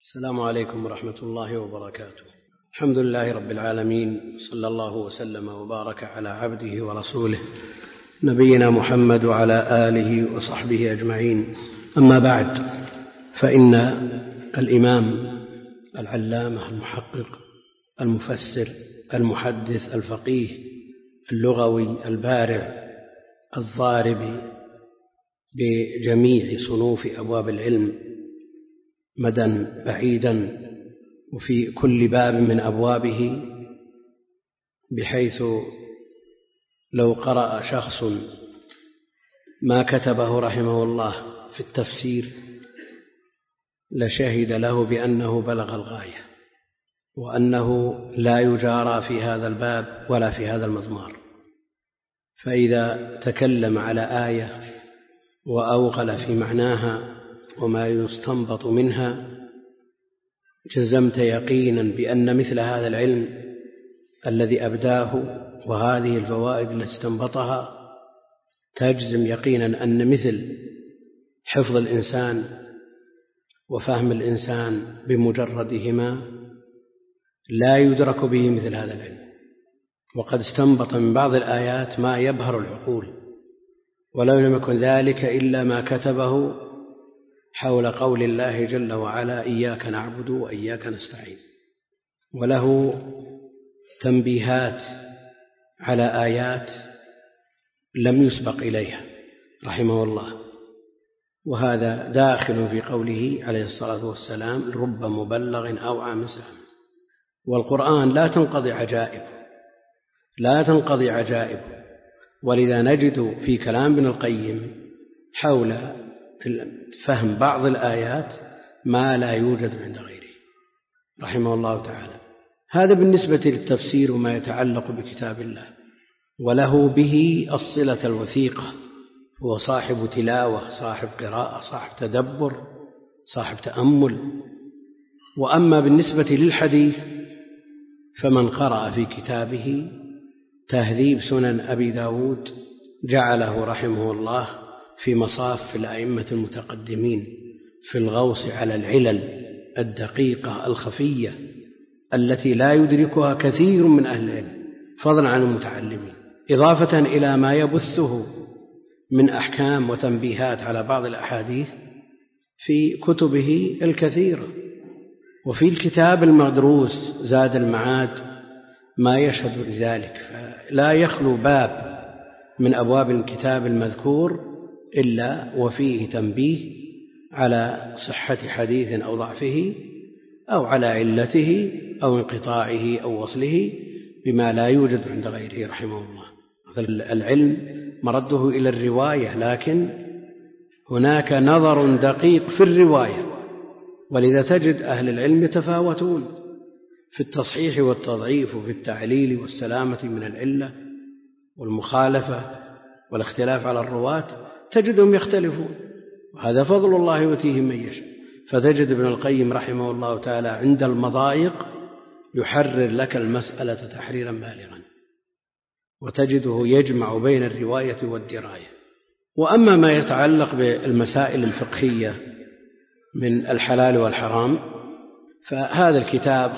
السلام عليكم ورحمة الله وبركاته. الحمد لله رب العالمين، صلى الله وسلم وبارك على عبده ورسوله نبينا محمد وعلى آله وصحبه أجمعين. أما بعد، فإن الإمام العلامة المحقق المفسر المحدث الفقيه اللغوي البارع الضارب بجميع صنوف أبواب العلم مدى بعيدا وفي كل باب من أبوابه، بحيث لو قرأ شخص ما كتبه رحمه الله في التفسير لشهد له بأنه بلغ الغاية، وأنه لا يجارى في هذا الباب ولا في هذا المضمار. فإذا تكلم على آية وأوغل في معناها وما يستنبط منها، جزمت يقينا بأن مثل هذا العلم الذي أبداه وهذه الفوائد التي استنبطها، تجزم يقينا أن مثل حفظ الإنسان وفهم الإنسان بمجردهما لا يدرك به مثل هذا العلم. وقد استنبط من بعض الآيات ما يبهر العقول، ولو لم يكن ذلك إلا ما كتبه حول قول الله جل وعلا: إياك نعبد وإياك نستعين. وله تنبيهات على آيات لم يسبق إليها رحمه الله، وهذا داخل في قوله عليه الصلاة والسلام: رب مبلغ أوعى من سهم. والقرآن لا تنقضي عجائب، ولذا نجد في كلام ابن القيم حول فهم بعض الآيات ما لا يوجد عند غيره رحمه الله تعالى. هذا بالنسبة للتفسير وما يتعلق بكتاب الله، وله به الصلة الوثيقة. هو صاحب تلاوة، صاحب قراءة، صاحب تدبر، صاحب تأمل. وأما بالنسبة للحديث فمن قرأ في كتابه تهذيب سنن أبي داود جعله رحمه الله في مصاف الأئمة المتقدمين في الغوص على العلل الدقيقة الخفية التي لا يدركها كثير من أهل العلم فضلا عن المتعلمين، إضافة إلى ما يبثه من أحكام وتنبيهات على بعض الأحاديث في كتبه الكثيرة. وفي الكتاب المدروس زاد المعاد ما يشهد لذلك، فلا يخلو باب من أبواب الكتاب المذكور إلا وفيه تنبيه على صحة حديث أو ضعفه، أو على علته أو انقطاعه أو وصله، بما لا يوجد عند غيره رحمه الله. العلم مرده إلى الرواية، لكن هناك نظر دقيق في الرواية، ولذا تجد أهل العلم يتفاوتون في التصحيح والتضعيف وفي التعليل والسلامة من العلة والمخالفة والاختلاف على الرواة، تجدهم يختلفون، وهذا فضل الله يؤتيه من يشاء. فتجد ابن القيم رحمه الله تعالى عند المضايق يحرر لك المسألة تحريرا بالغا، وتجده يجمع بين الرواية والدراية. وأما ما يتعلق بالمسائل الفقهية من الحلال والحرام، فهذا الكتاب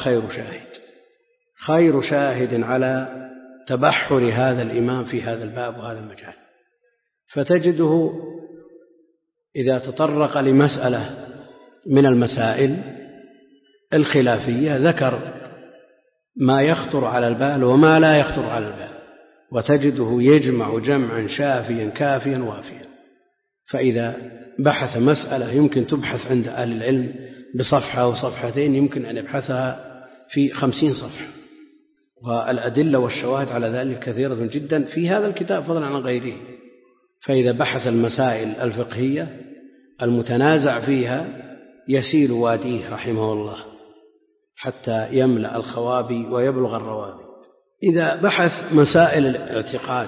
خير شاهد على تبحر هذا الإمام في هذا الباب وهذا المجال. فتجده إذا تطرق لمسألة من المسائل الخلافية ذكر ما يخطر على البال وما لا يخطر على البال، وتجده يجمع جمعا شافيا كافيا وافيا. فإذا بحث مسألة يمكن تبحث عند أهل العلم بصفحة أو صفحتين، يمكن أن يبحثها في 50 صفحة، والأدلة والشواهد على ذلك كثيرة جدا في هذا الكتاب فضلا عن غيره. فإذا بحث المسائل الفقهية المتنازع فيها يسيل واديه رحمه الله حتى يملأ الخوابي ويبلغ الروابي. إذا بحث مسائل الاعتقاد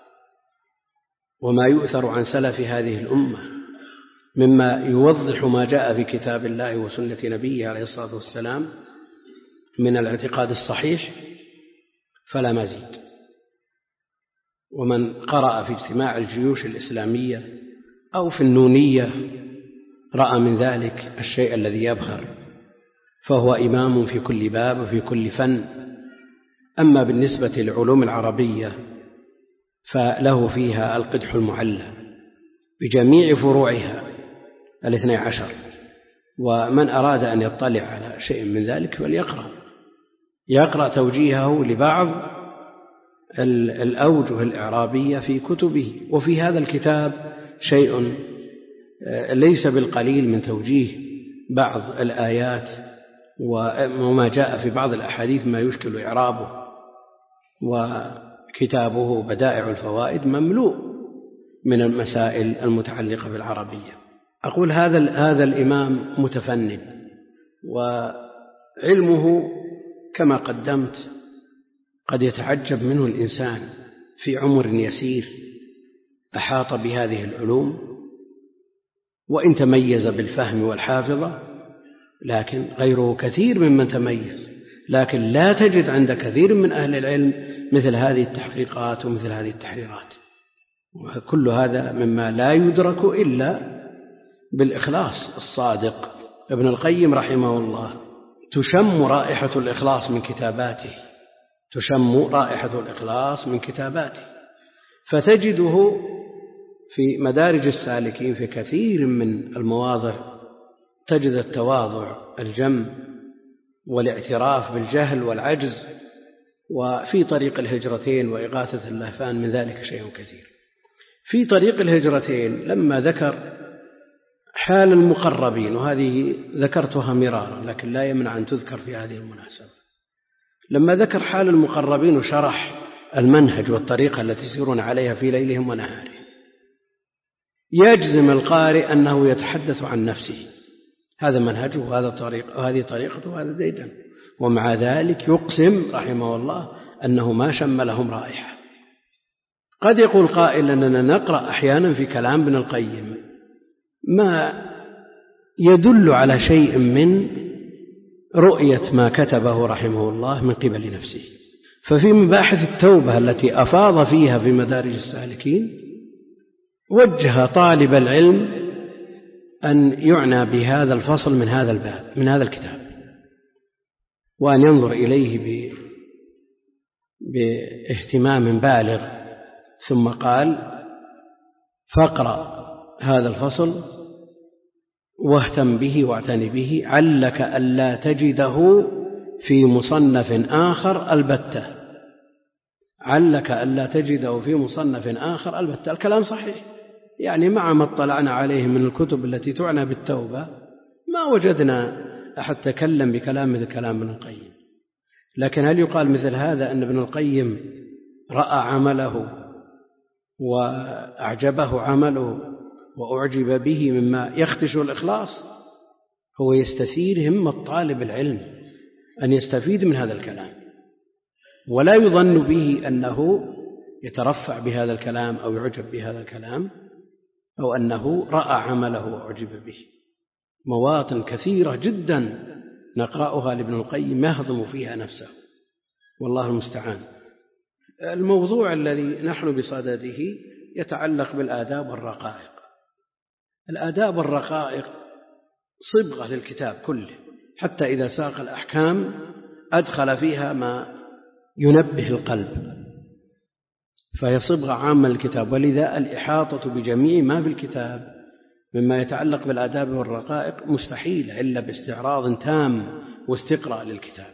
وما يؤثر عن سلف هذه الأمة مما يوضح ما جاء في كتاب الله وسنة نبيه عليه الصلاة والسلام من الاعتقاد الصحيح فلا مزيد. ومن قرأ في اجتماع الجيوش الإسلامية أو في النونية رأى من ذلك الشيء الذي يبهر فهو إمام في كل باب وفي كل فن. أما بالنسبة للعلوم العربية فله فيها القدح المعلى بجميع فروعها 12، ومن أراد أن يطلع على شيء من ذلك فليقرأ توجيهه لبعض الأوجه الإعرابية في كتبه. وفي هذا الكتاب شيء ليس بالقليل من توجيه بعض الآيات وما جاء في بعض الأحاديث ما يشكل إعرابه. وكتابه بدائع الفوائد مملوء من المسائل المتعلقة بالعربية. أقول هذا الإمام متفنن، وعلمه كما قدمت قد يتعجب منه الإنسان في عمر يسير أحاط بهذه العلوم، وإن تميز بالفهم والحافظة لكن غيره كثير ممن تميز، لكن لا تجد عند كثير من أهل العلم مثل هذه التحقيقات ومثل هذه التحريرات. وكل هذا مما لا يدرك إلا بالإخلاص الصادق. ابن القيم رحمه الله تشم رائحة الإخلاص من كتاباته، فتجده في مدارج السالكين في كثير من المواضع تجد التواضع الجم والاعتراف بالجهل والعجز. وفي طريق الهجرتين وإغاثة اللهفان من ذلك شيء كثير. في طريق الهجرتين لما ذكر حال المقربين، وهذه ذكرتها مرارا لكن لا يمنع أن تذكر في هذه المناسبة، لما ذكر حال المقربين وشرح المنهج والطريقة التي يسيرون عليها في ليلهم ونهارهم، يجزم القارئ أنه يتحدث عن نفسه، هذا منهجه وهذه طريقته وهذا ديدن، ومع ذلك يقسم رحمه الله أنه ما شم لهم رائحة. قد يقول قائل أننا نقرأ أحيانا في كلام ابن القيم ما يدل على شيء من رؤية ما كتبه رحمه الله من قبل نفسه. ففي مباحث التوبة التي أفاض فيها في مدارج السالكين وجه طالب العلم أن يعنى بهذا الفصل من هذا الباب من هذا الكتاب، وأن ينظر إليه باهتمام بالغ. ثم قال: فاقرأ هذا الفصل واهتم به واعتني به، علك ألا تجده في مصنف آخر البتة. علك ألا تجده في مصنف آخر البتة. الكلام صحيح، يعني مع ما اطلعنا عليه من الكتب التي تعنى بالتوبة ما وجدنا أحد تكلم بكلام مثل كلام ابن القيم. لكن هل يقال مثل هذا أن ابن القيم رأى عمله وأعجبه عمله وأعجب به مما يخدش الإخلاص؟ هو يستثير همة طالب العلم أن يستفيد من هذا الكلام، ولا يظن به أنه يترفع بهذا الكلام أو يعجب بهذا الكلام أو أنه رأى عمله وأعجب به. مواطن كثيرة جدا نقرأها لابن القيم يهضم فيها نفسه، والله المستعان. الموضوع الذي نحن بصدده يتعلق بالآداب والرقائق. الآداب والرقائق صبغة للكتاب كله، حتى إذا ساق الأحكام أدخل فيها ما ينبه القلب، فهي صبغة عامة للكتاب. ولذا الإحاطة بجميع ما في الكتاب مما يتعلق بالآداب والرقائق مستحيلة إلا باستعراض تام واستقراء للكتاب.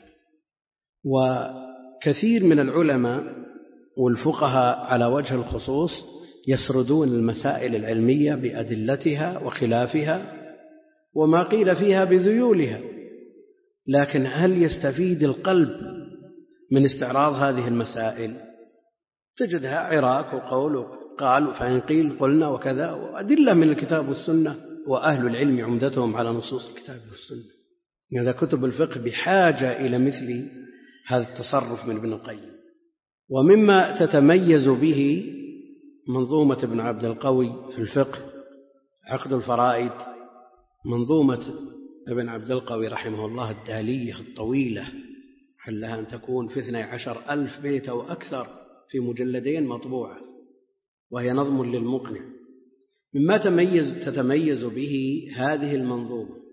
وكثير من العلماء والفقهاء على وجه الخصوص يسردون المسائل العلمية بأدلتها وخلافها وما قيل فيها بذيولها، لكن هل يستفيد القلب من استعراض هذه المسائل؟ تجدها عراك وقول قال فإن قيل قلنا وكذا، وأدلة من الكتاب والسنة، وأهل العلم عمدتهم على نصوص الكتاب والسنة. هذا كتب الفقه بحاجة إلى مثل هذا التصرف من ابن القيم. ومما تتميز به منظومة ابن عبد القوي في الفقه عقد الفرائد، منظومة ابن عبد القوي رحمه الله الدالية الطويلة، حلها أن تكون في 12,000 بيت أو أكثر في مجلدين مطبوعة، وهي نظم للمقنع. مما تتميز به هذه المنظومة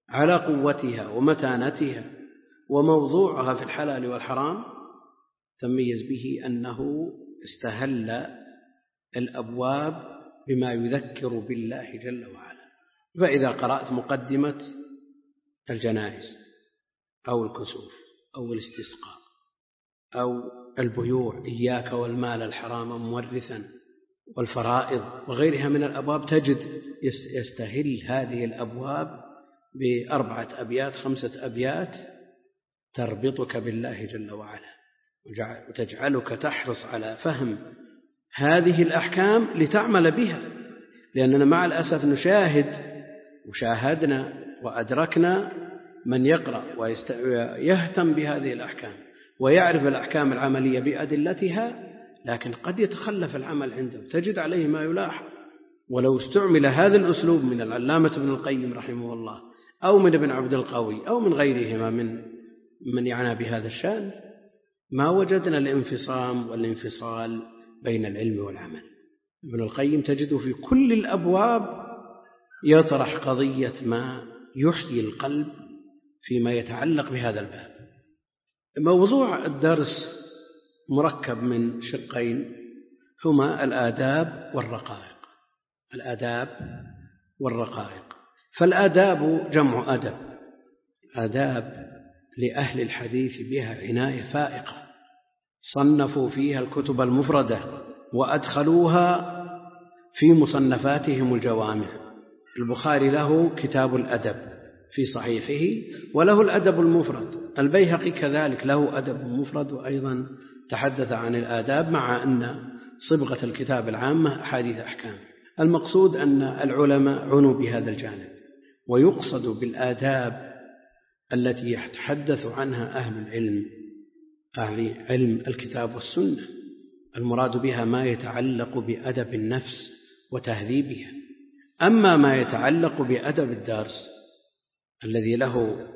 على قوتها ومتانتها وموضوعها في الحلال والحرام، تميز به أنه استهل الأبواب بما يذكر بالله جل وعلا. فإذا قرأت مقدمة الجنائز أو الكسوف أو الاستسقاء أو البيوع، إياك والمال الحرام مورثا، والفرائض وغيرها من الأبواب، تجد يستهل هذه الأبواب ب4 أبيات 5 أبيات تربطك بالله جل وعلا وتجعلك تحرص على فهم هذه الأحكام لتعمل بها. لأننا مع الأسف نشاهد وشاهدنا وأدركنا من يقرأ ويهتم بهذه الأحكام ويعرف الأحكام العملية بأدلتها، لكن قد يتخلف العمل عنده، تجد عليه ما يلاحظ. ولو استعمل هذا الأسلوب من العلامة ابن القيم رحمه الله أو من ابن عبد القوي أو من غيرهما من يعنى بهذا الشأن، ما وجدنا الانفصام والانفصال بين العلم والعمل. ابن القيم تجد في كل الأبواب يطرح قضية ما يحيي القلب فيما يتعلق بهذا الباب. موضوع الدرس مركب من شقين هما الآداب والرقائق. الآداب والرقائق. فالآداب جمع أدب، آداب لأهل الحديث بها عناية فائقة، صنفوا فيها الكتب المفردة وأدخلوها في مصنفاتهم الجوامع. البخاري له كتاب الأدب في صحيحه وله الأدب المفرد، البيهقي كذلك له أدب مفرد وأيضا تحدث عن الآداب، مع أن صبغة الكتاب العامة أحاديث أحكام. المقصود أن العلماء عنوا بهذا الجانب، ويقصد بالآداب التي يتحدث عنها أهل العلم، أهل علم الكتاب والسنة، المراد بها ما يتعلق بأدب النفس وتهذيبها. أما ما يتعلق بأدب الدرس الذي له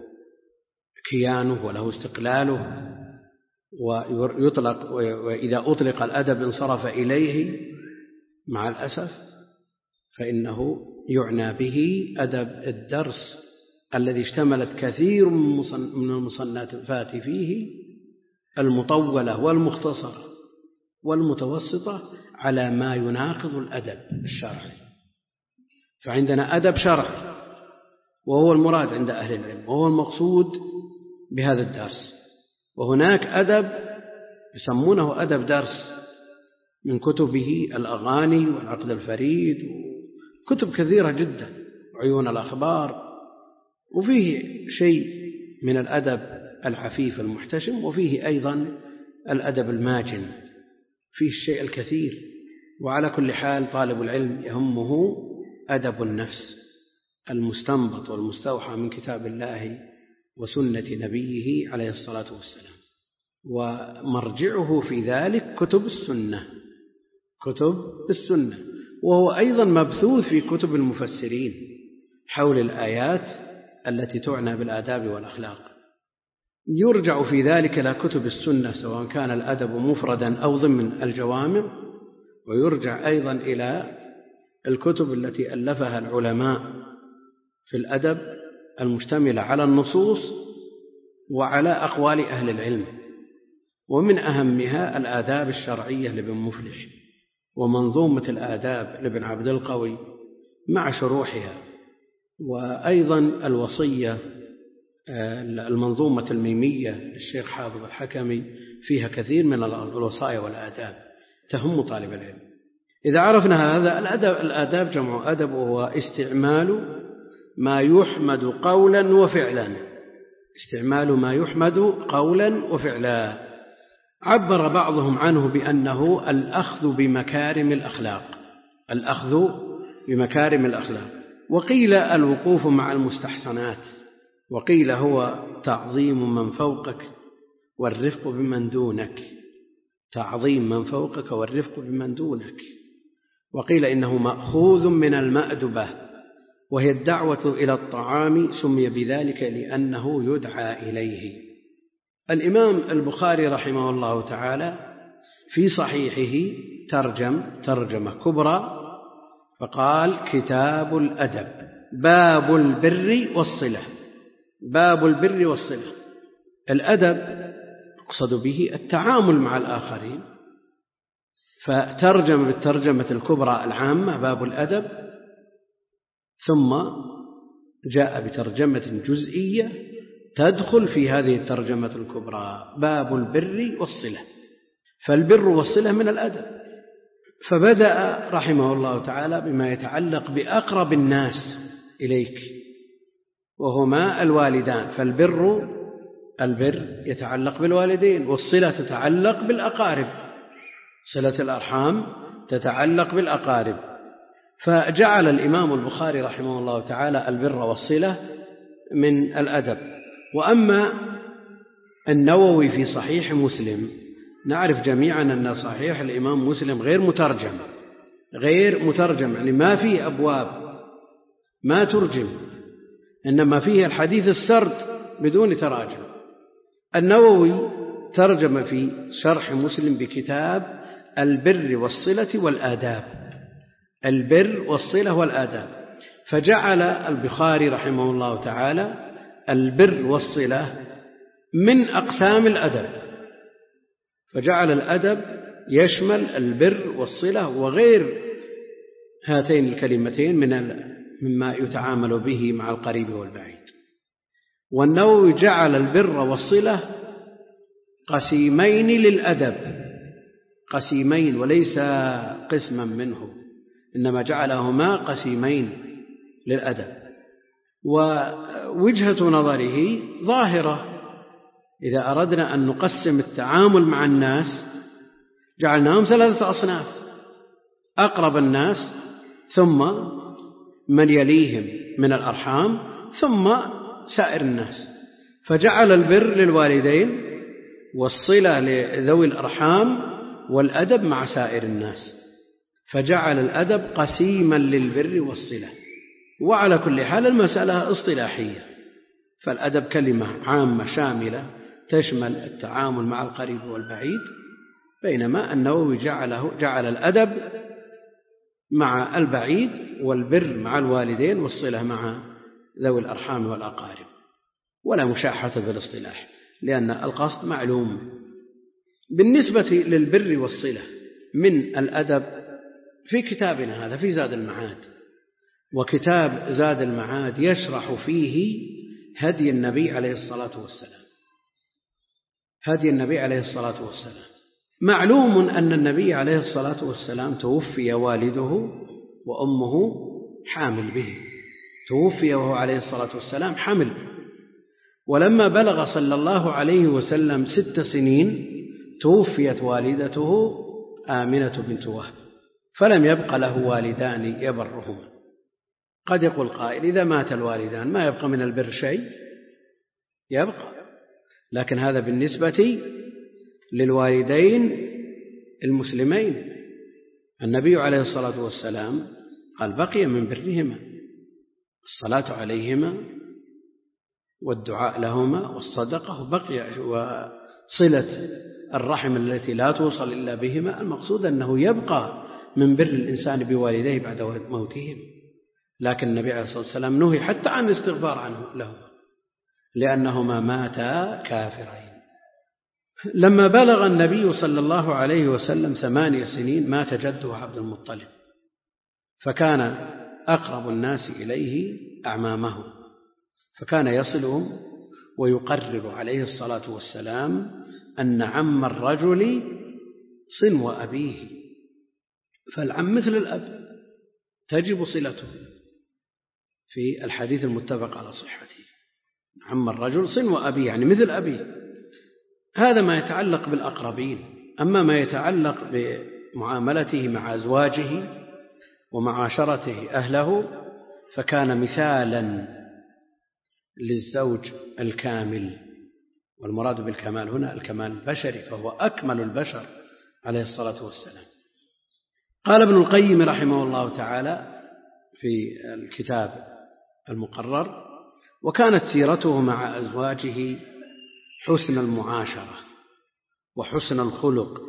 كيانه وله استقلاله ويطلق، وإذا أطلق الأدب انصرف إليه مع الأسف، فإنه يعنى به أدب الدرس الذي اشتملت كثير من المصنفات فيه المطولة والمختصرة والمتوسطة على ما يناقض الأدب الشرعي. فعندنا أدب شرعي وهو المراد عند أهل العلم وهو المقصود بهذا الدرس، وهناك أدب يسمونه أدب درس من كتبه الأغاني والعقد الفريد وكتب كثيرة جدا وعيون الأخبار، وفيه شيء من الأدب العفيف المحتشم، وفيه أيضا الأدب الماجن، فيه الشيء الكثير. وعلى كل حال طالب العلم يهمه أدب النفس المستنبط والمستوحى من كتاب الله وسنة نبيه عليه الصلاة والسلام، ومرجعه في ذلك كتب السنة، وهو أيضا مبثوث في كتب المفسرين حول الآيات التي تعنى بالآداب والأخلاق. يرجع في ذلك إلى كتب السنة سواء كان الأدب مفردا أو ضمن الجوامع، ويرجع أيضا إلى الكتب التي ألفها العلماء في الأدب المشتملة على النصوص وعلى أقوال أهل العلم، ومن أهمها الآداب الشرعية لابن مفلح، ومنظومة الآداب لابن عبد القوي مع شروحها، وأيضا الوصية المنظومة الميمية للشيخ حافظ الحكمي فيها كثير من الوصايا والآداب تهم طالب العلم. إذا عرفنا هذا الآداب جمع أدب، وهو استعمال ما يحمد قولا وفعلا، استعمال ما يحمد قولا وفعلا. عبر بعضهم عنه بأنه الأخذ بمكارم الأخلاق، وقيل الوقوف مع المستحسنات، وقيل هو تعظيم من فوقك والرفق بمن دونك، وقيل إنه مأخوذ من المأدبة وهي الدعوة إلى الطعام، سمي بذلك لأنه يدعى إليه. الإمام البخاري رحمه الله تعالى في صحيحه ترجمة كبرى فقال: كتاب الأدب، باب البر والصلة. باب البر والصلة. الأدب يقصد به التعامل مع الآخرين، فترجم بالترجمة الكبرى العامة باب الأدب، ثم جاء بترجمة جزئية تدخل في هذه الترجمة الكبرى باب البر والصلة. فالبر والصلة من الأدب، فبدأ رحمه الله تعالى بما يتعلق بأقرب الناس إليك وهما الوالدان. فالبر يتعلق بالوالدين، والصلة تتعلق بالأقارب، صلة الأرحام تتعلق بالأقارب. فجعل الإمام البخاري رحمه الله تعالى البر والصلة من الأدب. وأما النووي في صحيح مسلم، نعرف جميعا أن صحيح الإمام مسلم غير مترجم، يعني ما فيه أبواب، ما ترجم، إنما فيه الحديث السرد بدون تراجم. النووي ترجم في شرح مسلم بكتاب البر والصلة والآداب، البر والصلة والآداب. فجعل البخاري رحمه الله تعالى البر والصلة من أقسام الأدب، فجعل الأدب يشمل البر والصلة وغير هاتين الكلمتين مما يتعامل به مع القريب والبعيد. والنووي جعل البر والصلة قسيمين للأدب، قسيمين وليس قسما منه، إنما جعلهما قسيمين للأدب. ووجهة نظره ظاهرة، إذا أردنا أن نقسم التعامل مع الناس جعلناهم 3 أصناف: أقرب الناس، ثم من يليهم من الأرحام، ثم سائر الناس. فجعل البر للوالدين والصلة لذوي الأرحام والأدب مع سائر الناس، فجعل الأدب قسيما للبر والصلة. وعلى كل حال المسألة اصطلاحية، فالأدب كلمة عامة شاملة تشمل التعامل مع القريب والبعيد، بينما النووي جعل الأدب مع البعيد والبر مع الوالدين والصلة مع ذوي الأرحام والأقارب. ولا مشاحة بالاصطلاح، لأن القصد معلوم. بالنسبة للبر والصلة من الأدب في كتابنا هذا في زاد المعاد، وكتاب زاد المعاد يشرح فيه هدي النبي عليه الصلاة والسلام، هدي النبي عليه الصلاة والسلام. معلوم أن النبي عليه الصلاة والسلام توفي والده وأمه حامل به، توفي وهو عليه الصلاة والسلام حمل. ولما بلغ صلى الله عليه وسلم 6 سنين توفيت والدته آمنة بنت وهب، فلم يبق له والدان يبرهما. قد يقول قائل: إذا مات الوالدان ما يبقى من البر شيء؟ يبقى، لكن هذا بالنسبة للوالدين المسلمين. النبي عليه الصلاة والسلام قال: بقي من برهما الصلاة عليهما والدعاء لهما والصدقة، وبقي وصلة الرحم التي لا توصل إلا بهما. المقصود أنه يبقى من بر الإنسان بوالديه بعد موتهم، لكن النبي عليه الصلاة والسلام نهي حتى عن الاستغفار لهما لأنهما ماتا كافرين. لما بلغ النبي صلى الله عليه وسلم 8 سنين مات جده عبد المطلب، فكان أقرب الناس إليه أعمامه، فكان يصلهم ويقرر عليه الصلاة والسلام أن عم الرجل صنو أبيه، فالعم مثل الأب تجب صلته في الحديث المتفق على صحته. عم الرجل صنو أبيه يعني مثل أبيه. هذا ما يتعلق بالأقربين. أما ما يتعلق بمعاملته مع أزواجه ومعاشرته أهله فكان مثالا للزوج الكامل، والمراد بالكمال هنا الكمال البشري، فهو أكمل البشر عليه الصلاة والسلام. قال ابن القيم رحمه الله تعالى في الكتاب المقرر: وكانت سيرته مع أزواجه حسن المعاشرة وحسن الخلق،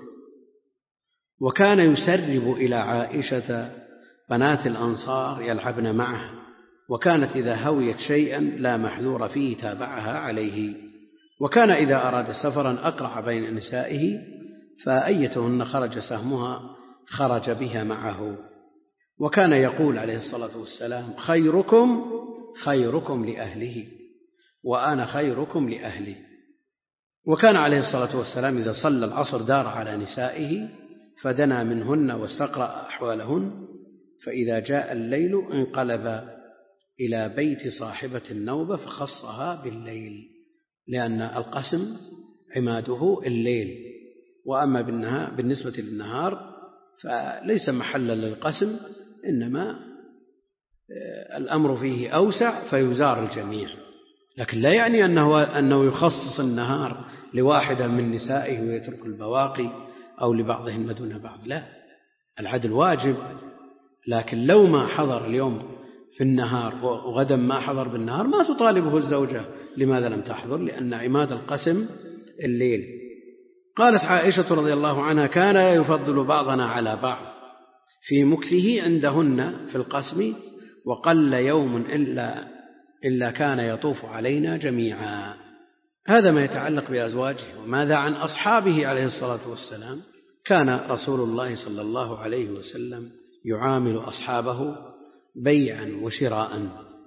وكان يسرب إلى عائشة بنات الأنصار يلعبن معه وكانت إذا هويت شيئا لا محذور فيه تابعها عليه. وكان إذا أراد سفرا أقرع بين نسائه فأيتهن خرج سهمها خرج بها معه. وكان يقول عليه الصلاة والسلام: خيركم خيركم لأهله وأنا خيركم لأهلي. وكان عليه الصلاة والسلام إذا صلى العصر دار على نسائه فدنا منهن واستقرأ أحوالهن، فإذا جاء الليل انقلب إلى بيت صاحبة النوبة فخصها بالليل، لأن القسم عماده الليل، وأما بالنسبة للنهار فليس محلا للقسم، إنما الأمر فيه أوسع فيزار الجميع، لكن لا يعني أنه يخصص النهار لواحدة من نسائه ويترك البواقي أو لبعضهن دون بعض، لا، العدل واجب، لكن لو ما حضر اليوم في النهار وغدا ما حضر بالنهار ما تطالبه الزوجة لماذا لم تحضر، لأن عماد القسم الليل. قالت عائشة رضي الله عنها: كان يفضل بعضنا على بعض في مكثه عندهن في القسم، وقل يوم إلا كان يطوف علينا جميعا. هذا ما يتعلق بأزواجه. وماذا عن أصحابه عليه الصلاة والسلام؟ كان رسول الله صلى الله عليه وسلم يعامل أصحابه بيعا وشراء،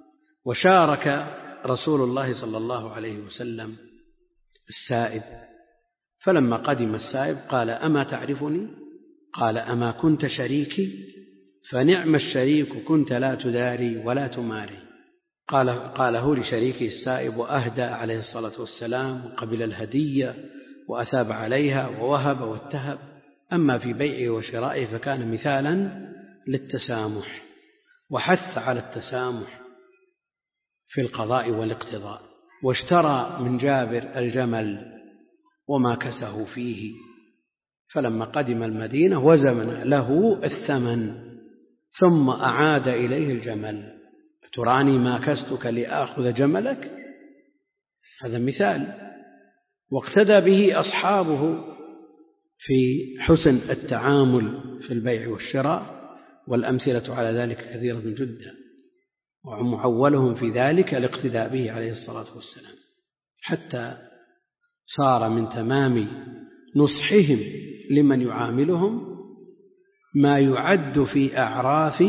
وشارك رسول الله صلى الله عليه وسلم السائب، فلما قدم السائب قال: أما تعرفني؟ قال: أما كنت شريكي؟ فنعم الشريك كنت لا تداري ولا تماري. قاله لشريكه السائب، وأهدى عليه الصلاة والسلام وقبل الهدية وأثاب عليها ووهب واتهب. أما في بيعه وشرائه فكان مثالا للتسامح، وحث على التسامح في القضاء والاقتضاء. واشترى من جابر الجمل وما كسه فيه، فلما قدم المدينة وزن له الثمن ثم أعاد إليه الجمل. تراني ما كستك لآخذ جملك؟ هذا مثال. واقتدى به أصحابه في حسن التعامل في البيع والشراء، والأمثلة على ذلك كثيرة جدا، ومعولهم في ذلك الاقتداء به عليه الصلاة والسلام، حتى صار من تمام نصحهم لمن يعاملهم ما يعد في أعراف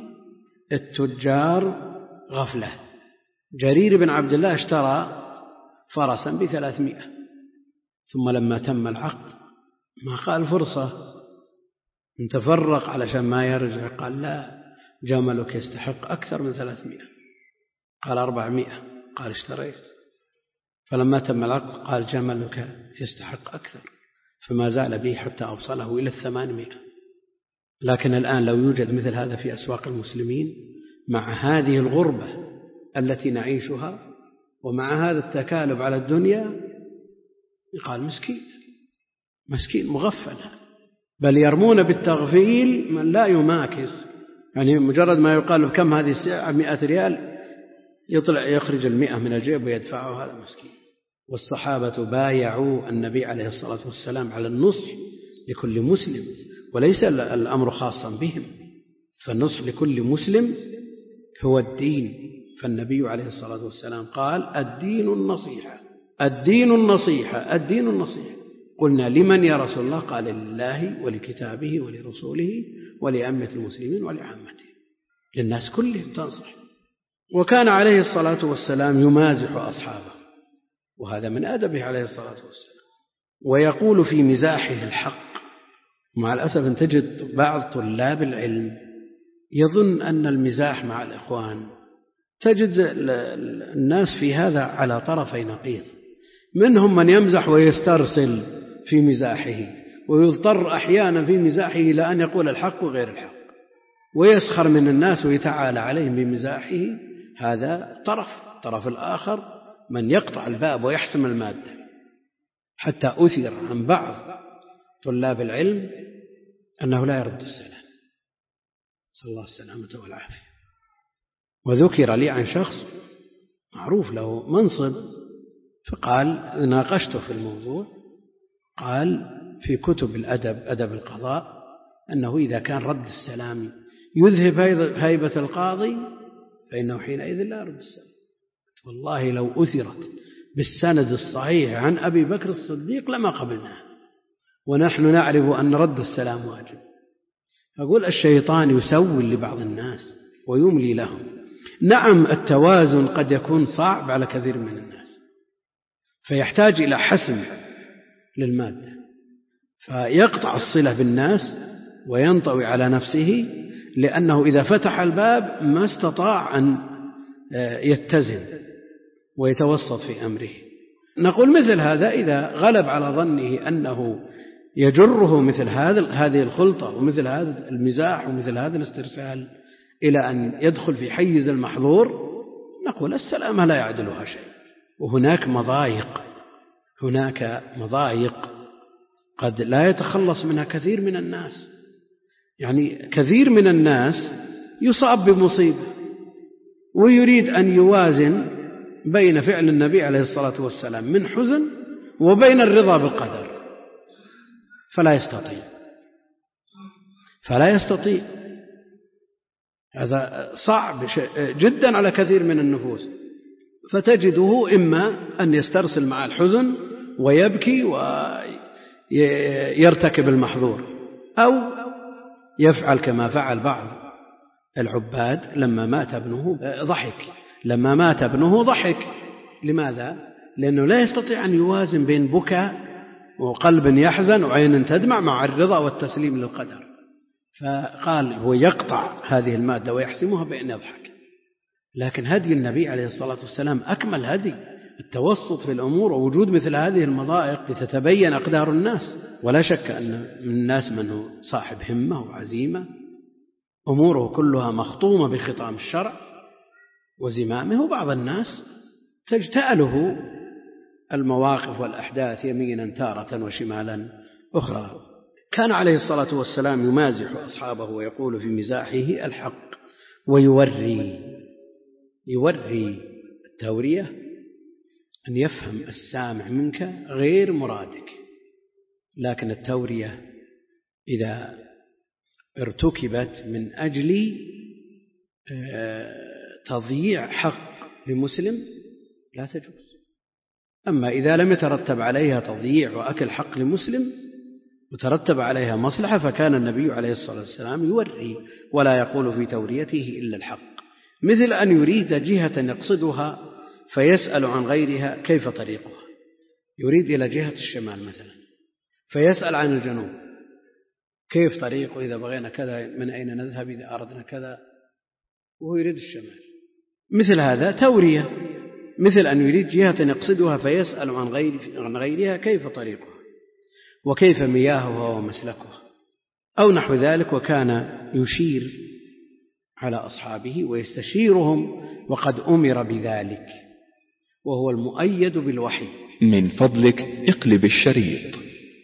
التجار غفلة. جرير بن عبد الله اشترى فرسا ب300، ثم لما تم العقد ما قال فرصة نتفرق علشان ما يرجع، قال: لا، جملك يستحق أكثر من 300. قال: 400. قال: اشتريت. فلما تم العقد قال: جملك يستحق أكثر، فما زال به حتى أوصله إلى 800. لكن الآن لو يوجد مثل هذا في أسواق المسلمين مع هذه الغربة التي نعيشها ومع هذا التكالب على الدنيا، يقال مسكين مغفل، بل يرمون بالتغفيل من لا يماكس. يعني مجرد ما يقال كم هذه الساعة 100 ريال يطلع يخرج 100 من الجيب ويدفعه، هذا مسكين. والصحابة بايعوا النبي عليه الصلاة والسلام على النصح لكل مسلم، وليس الأمر خاصا بهم، فالنصح لكل مسلم هو الدين. فالنبي عليه الصلاة والسلام قال: الدين النصيحة، الدين النصيحة، الدين النصيحة. قلنا: لمن يا رسول الله؟ قال: لله ولكتابه ولرسوله ولأئمة المسلمين ولعامته، للناس كلهم تنصح. وكان عليه الصلاة والسلام يمازح أصحابه، وهذا من أدبه عليه الصلاة والسلام، ويقول في مزاحه الحق. مع الأسف أن تجد بعض طلاب العلم يظن أن المزاح مع الإخوان، تجد الناس في هذا على طرفي نقيض، منهم من يمزح ويسترسل في مزاحه، ويضطر أحيانا في مزاحه إلى أن يقول الحق وغير الحق، ويسخر من الناس ويتعالى عليهم بمزاحه. هذا طرف الآخر من يقطع الباب ويحسم المادة. حتى أثر عن بعض طلاب العلم أنه لا يرد السلام، صلى الله السلامة والعافية. وذكر لي عن شخص معروف له منصب، فقال ناقشته في الموضوع، قال في كتب الأدب، أدب القضاء، أنه إذا كان رد السلام يذهب هيبة القاضي فإنه حينئذ لا يرد السلام. والله لو أثرت بالسند الصحيح عن أبي بكر الصديق لما قبلناه، ونحن نعرف أن رد السلام واجب. أقول الشيطان يسول لبعض الناس ويملي لهم. نعم التوازن قد يكون صعب على كثير من الناس، فيحتاج إلى حسم للمادة، فيقطع الصلة بالناس وينطوي على نفسه، لأنه إذا فتح الباب ما استطاع أن يتزن ويتوسط في أمره. نقول مثل هذا إذا غلب على ظنه أنه يجره مثل هذه الخلطة ومثل هذا المزاح ومثل هذا الاسترسال إلى أن يدخل في حيز المحظور، نقول السلامة لا يعدلها شيء. وهناك مضايق قد لا يتخلص منها كثير من الناس. يعني كثير من الناس يصاب بمصيبة ويريد أن يوازن بين فعل النبي عليه الصلاة والسلام من حزن وبين الرضا بالقدر، فلا يستطيع. هذا صعب جدا على كثير من النفوس، فتجده إما أن يسترسل مع الحزن ويبكي ويرتكب المحظور، أو يفعل كما فعل بعض العباد لما مات ابنه ضحك. لماذا؟ لأنه لا يستطيع أن يوازن بين بكاء وقلب يحزن وعين تدمع مع الرضا والتسليم للقدر، فقال هو يقطع هذه المادة ويحسمها بأن يضحك. لكن هدي النبي عليه الصلاة والسلام أكمل هدي، التوسط في الأمور ووجود مثل هذه المضائق لتتبين أقدار الناس. ولا شك أن من الناس من هو صاحب همة وعزيمة أموره كلها مخطومة بخطام الشرع وزمامه، وبعض الناس تجتاله المواقف والأحداث يمينا تارة وشمالا أخرى. كان عليه الصلاة والسلام يمازح أصحابه ويقول في مزاحه الحق، ويوري التورية أن يفهم السامع منك غير مرادك. لكن التورية إذا ارتكبت من أجل تضييع حق لمسلم لا تجوز. أما إذا لم يترتب عليها تضييع وأكل حق لمسلم وترتب عليها مصلحة، فكان النبي عليه الصلاة والسلام يوري ولا يقول في توريته إلا الحق. مثل أن يريد جهة يقصدها فيسأل عن غيرها كيف طريقها. يريد إلى جهة الشمال مثلا فيسأل عن الجنوب كيف طريقه، إذا بغينا كذا من أين نذهب إذا أردنا كذا، وهو يريد الشمال. مثل هذا تورية. مثل أن يريد جهة يقصدها فيسأل عن غيرها كيف طريقها وكيف مياهها ومسلكها أو نحو ذلك. وكان يشير على أصحابه ويستشيرهم وقد أمر بذلك، وهو المؤيد بالوحي. من فضلك اقلب الشريط.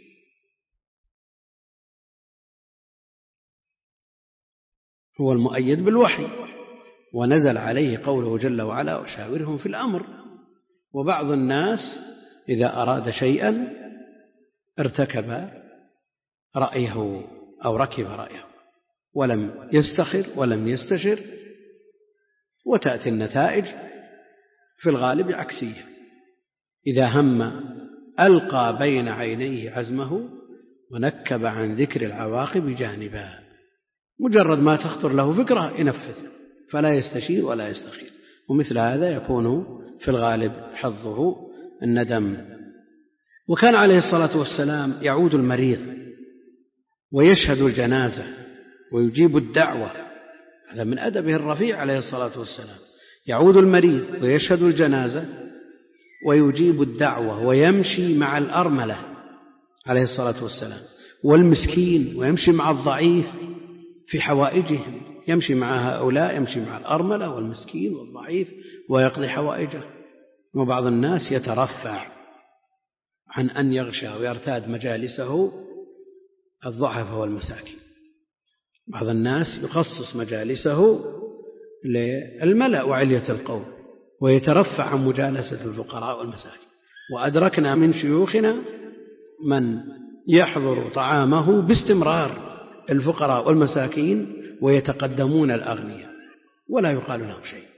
هو المؤيد بالوحي، ونزل عليه قوله جل وعلا وشاورهم في الأمر. وبعض الناس إذا أراد شيئا ارتكب رأيه أو ركب رأيه ولم يستخر ولم يستشر، وتأتي النتائج في الغالب عكسية. إذا هم ألقى بين عينيه عزمه ونكب عن ذكر العواقب جانبا، مجرد ما تخطر له فكرة ينفذ فلا يستشير ولا يستخير، ومثل هذا يكون في الغالب حظه الندم. وكان عليه الصلاة والسلام يعود المريض ويشهد الجنازة ويجيب الدعوة، هذا من أدبه الرفيع عليه الصلاة والسلام. يعود المريض ويشهد الجنازة ويجيب الدعوة ويمشي مع الأرملة عليه الصلاة والسلام والمسكين، ويمشي مع الضعيف في حوائجهم، يمشي مع هؤلاء، يمشي مع الأرملة والمسكين والضعيف ويقضي حوائجه. وبعض الناس يترفع عن أن يغشى ويرتاد مجالسه الضعفاء والمساكين. بعض الناس يخصص مجالسه للملأ وعلية القوم ويترفع عن مجالسة الفقراء والمساكين. وأدركنا من شيوخنا من يحضر طعامه باستمرار الفقراء والمساكين ويتقدمون الأغنياء ولا يقال لهم شيء.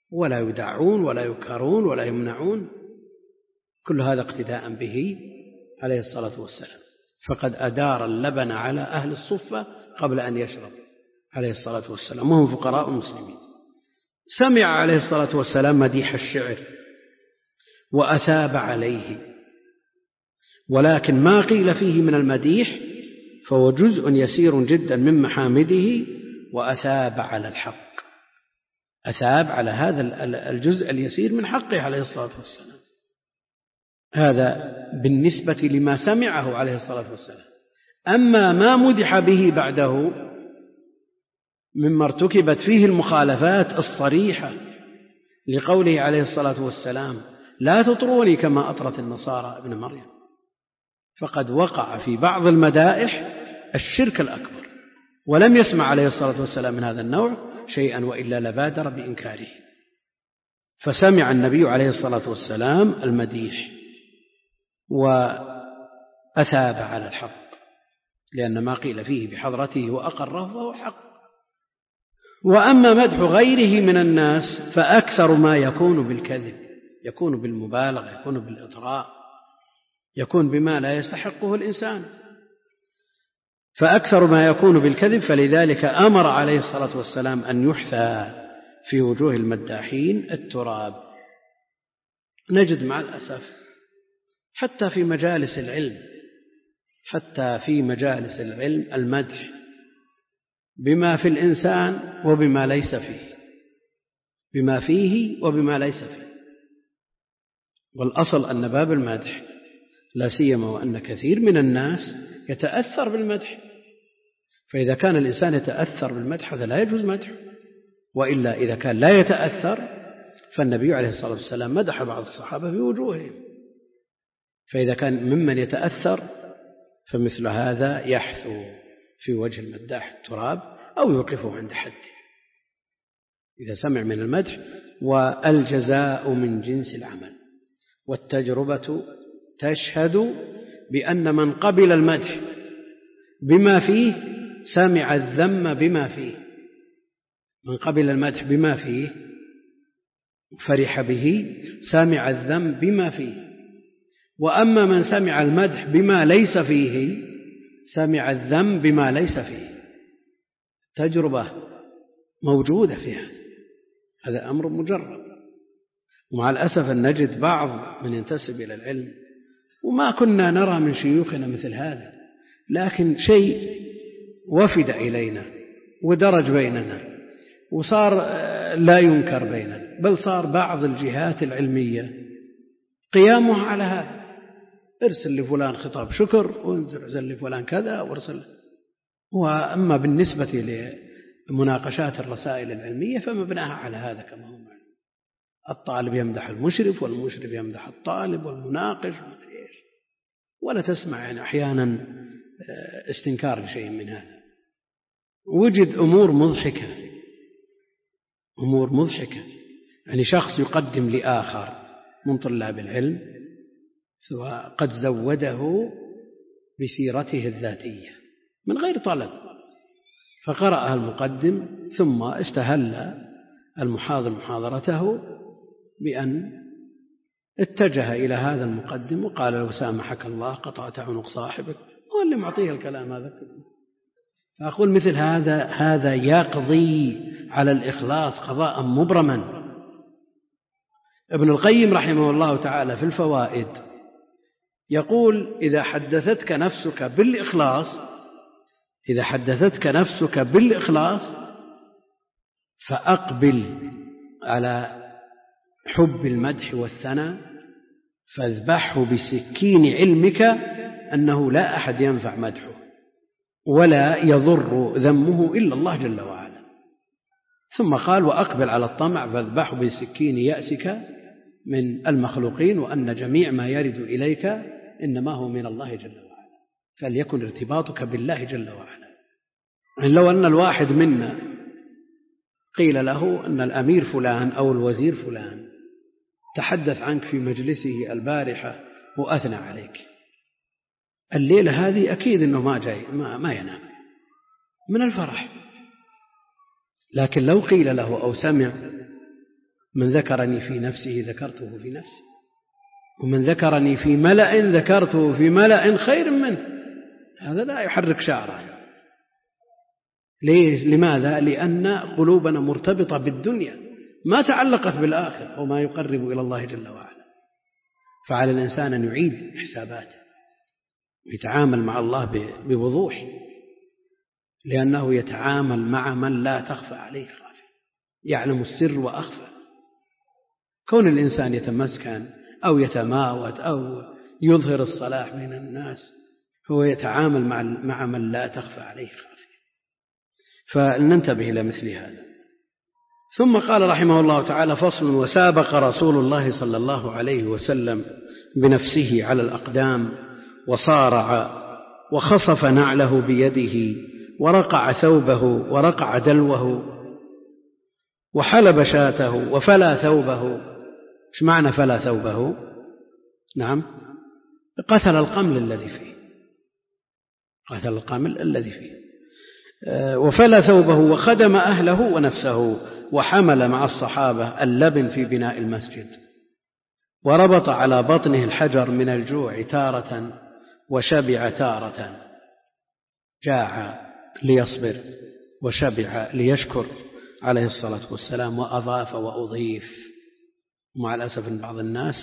ولا يدعون ولا يكرون ولا يمنعون، كل هذا اقتداء به عليه الصلاة والسلام. فقد أدار اللبن على أهل الصفة قبل أن يشرب عليه الصلاة والسلام، وهم فقراء المسلمين. سمع عليه الصلاة والسلام مديح الشعر وأثاب عليه، ولكن ما قيل فيه من المديح فهو جزء يسير جدا من محامده، وأثاب على الحق، أثاب على هذا الجزء اليسير من حقه عليه الصلاة والسلام. هذا بالنسبة لما سمعه عليه الصلاة والسلام. أما ما مدح به بعده مما ارتكبت فيه المخالفات الصريحة لقوله عليه الصلاة والسلام لا تطروني كما أطرت النصارى ابن مريم، فقد وقع في بعض المدائح الشرك الأكبر، ولم يسمع عليه الصلاة والسلام من هذا النوع شيئا وإلا لبادر بإنكاره. فسمع النبي عليه الصلاة والسلام المديح وأثاب على الحق، لأن ما قيل فيه بحضرته وأقره فهو حق. وأما مدح غيره من الناس فأكثر ما يكون بالكذب، يكون بالمبالغة، يكون بالإطراء، يكون بما لا يستحقه الإنسان، فأكثر ما يكون بالكذب. فلذلك أمر عليه الصلاة والسلام أن يحثى في وجوه المداحين التراب. نجد مع الأسف حتى في مجالس العلم المدح بما في الإنسان وبما ليس فيه، بما فيه وبما ليس فيه. والأصل أن باب المدح لا سيما وأن كثير من الناس يتأثر بالمدح، فإذا كان الإنسان يتأثر بالمدح هذا لا يجوز مدحه، وإلا إذا كان لا يتأثر فالنبي عليه الصلاة والسلام مدح بعض الصحابة في وجوههم. فإذا كان ممن يتأثر فمثل هذا يحثو في وجه المداح التراب أو يوقفه عند حده إذا سمع من المدح. والجزاء من جنس العمل، والتجربة تشهد بأن من قبل المدح بما فيه سمع الذم بما فيه. من قبل المدح بما فيه فرح به سمع الذم بما فيه، وأما من سمع المدح بما ليس فيه سمع الذم بما ليس فيه. تجربة موجودة في هذا أمر مجرد. ومع الأسف أن نجد بعض من ينتسب إلى العلم، وما كنا نرى من شيوخنا مثل هذا، لكن شيء وفد إلينا ودرج بيننا وصار لا ينكر بيننا، بل صار بعض الجهات العلمية قيامها على هذا. ارسل لفلان خطاب شكر وارسل لفلان كذا وارسل. وأما بالنسبة لمناقشات الرسائل العلمية فمبناها على هذا كما هو معلوم. الطالب يمدح المشرف والمشرف يمدح الطالب والمناقش ولا تسمع يعني أحيانا استنكار لشيء من هذا. وجد أمور مضحكة يعني شخص يقدم لآخر من طلاب العلم وقد زوده بسيرته الذاتية من غير طلب، فقرأها المقدم ثم استهل المحاضر محاضرته بأن اتجه إلى هذا المقدم وقال له سامحك الله قطعت عنق صاحبك، هو اللي معطيه الكلام هذا. فأقول مثل هذا يقضي على الإخلاص قضاء مبرما. ابن القيم رحمه الله تعالى في الفوائد يقول إذا حدثتك نفسك بالإخلاص فأقبل على حب المدح والثناء فاذبحه بسكين علمك أنه لا أحد ينفع مدحه ولا يضر ذمه إلا الله جل وعلا. ثم قال وأقبل على الطمع فاذبحه بسكين يأسك من المخلوقين وأن جميع ما يرد إليك إنما هو من الله جل وعلا، فليكن ارتباطك بالله جل وعلا. يعني لو أن الواحد منا قيل له أن الأمير فلان أو الوزير فلان تحدث عنك في مجلسه البارحة وأثنى عليك، الليلة هذه أكيد أنه ما ينام من الفرح. لكن لو قيل له أو سمع من ذكرني في نفسه ذكرته في نفسي، ومن ذكرني في ملأ ذكرته في ملأ خير منه. هذا لا يحرك شعره. ليه؟ لماذا؟ لأن قلوبنا مرتبطة بالدنيا ما تعلقت بالآخر وما يقرب إلى الله جل وعلا. فعلى الإنسان أن يعيد حساباته ويتعامل مع الله بوضوح، لأنه يتعامل مع من لا تخفى عليه خافية، يعلم السر وأخفى. كون الإنسان يتمسكن أو يتماوت أو يظهر الصلاح بين الناس، هو يتعامل مع من لا تخفى عليه خافية. فلننتبه إلى مثل هذا. ثم قال رحمه الله تعالى: فصل: وسابق رسول الله صلى الله عليه وسلم بنفسه على الأقدام، وصارع وخصف نعله بيده، ورقع ثوبه ورقع دلوه، وحلب شاته وفلى ثوبه. ايش معنى فلى ثوبه؟ نعم، قتل القمل الذي فيه، قتل القمل الذي فيه. وفلى ثوبه وخدم أهله ونفسه، وحمل مع الصحابة اللبن في بناء المسجد، وربط على بطنه الحجر من الجوع تارة وشبع تارة. جاع ليصبر وشبع ليشكر عليه الصلاة والسلام. وأضاف وأضيف. ومع الأسف أن بعض الناس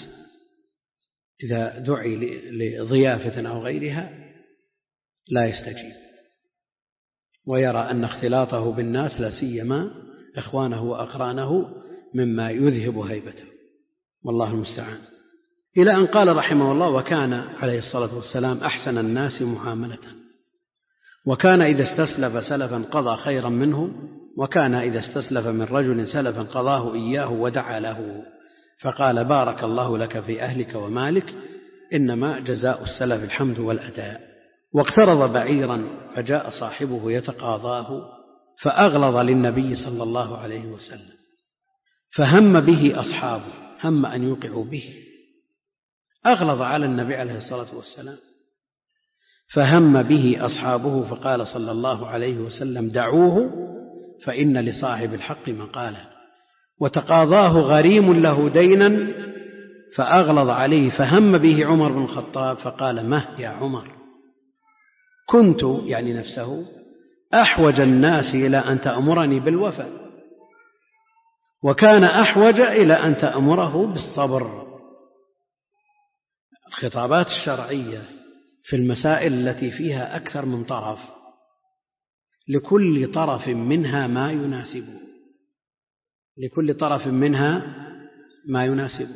إذا دعي لضيافة أو غيرها لا يستجيب، ويرى أن اختلاطه بالناس لا سيما إخوانه وأقرانه مما يذهب هيبته، والله المستعان. إلى أن قال رحمه الله: وكان عليه الصلاة والسلام أحسن الناس معاملة، وكان إذا استسلف سلفا قضى خيرا منه، وكان إذا استسلف من رجل سلفا قضاه إياه ودعا له، فقال: بارك الله لك في أهلك ومالك، إنما جزاء السلف الحمد والأداء. واقترض بعيرا فجاء صاحبه يتقاضاه، فأغلظ للنبي صلى الله عليه وسلم، فهم به أصحابه، هم أن يوقعوا به، أغلظ على النبي عليه الصلاة والسلام، فهم به أصحابه، فقال صلى الله عليه وسلم: دعوه فإن لصاحب الحق مقالا. وتقاضاه غريم له دينا فأغلظ عليه، فهم به عمر بن الخطاب، فقال: مه يا عمر، كنت يعني نفسه أحوج الناس إلى أن تأمرني بالوفاء، وكان أحوج إلى أن تأمره بالصبر. الخطابات الشرعية في المسائل التي فيها أكثر من طرف، لكل طرف منها ما يناسبه، لكل طرف منها ما يناسبه.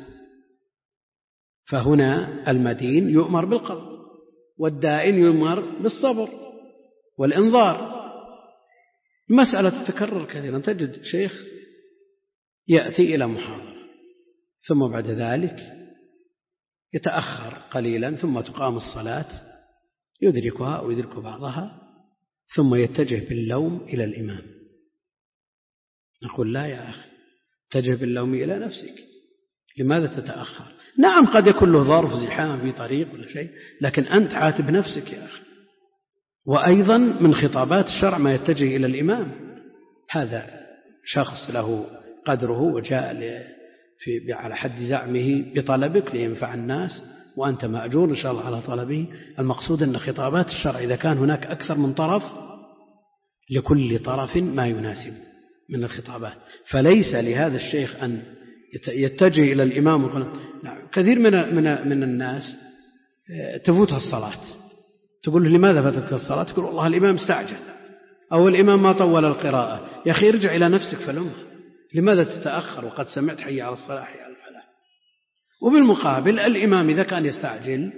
فهنا المدين يؤمر بالقضاء، والدائن يؤمر بالصبر والإنظار. مسألة تتكرر كثيرا، تجد شيخ يأتي إلى محاضرة ثم بعد ذلك يتأخر قليلا، ثم تقام الصلاة يدركها أو يدرك بعضها، ثم يتجه باللوم إلى الإمام. نقول: لا يا أخي، اتجه باللوم إلى نفسك، لماذا تتأخر؟ نعم قد يكون له ظرف زحام في طريق ولا شيء، لكن أنت عاتب نفسك يا أخي. وأيضا من خطابات الشرع ما يتجه إلى الإمام. هذا شخص له قدره وجاء على حد زعمه بطلبك لينفع الناس، وأنت مأجور إن شاء الله على طلبه. المقصود أن خطابات الشرع إذا كان هناك أكثر من طرف، لكل طرف ما يناسب من الخطابات. فليس لهذا الشيخ أن يتجه إلى الإمام ويقول. كثير من الناس تفوتها الصلاة، تقول له: لماذا فاتتك الصلاة؟ تقول: والله الإمام استعجل، أو الإمام ما طول القراءة. يا أخي ارجع إلى نفسك فلمها، لماذا تتأخر وقد سمعت حي على الصلاة حي على الفلاح؟ وبالمقابل الإمام إذا كان يستعجل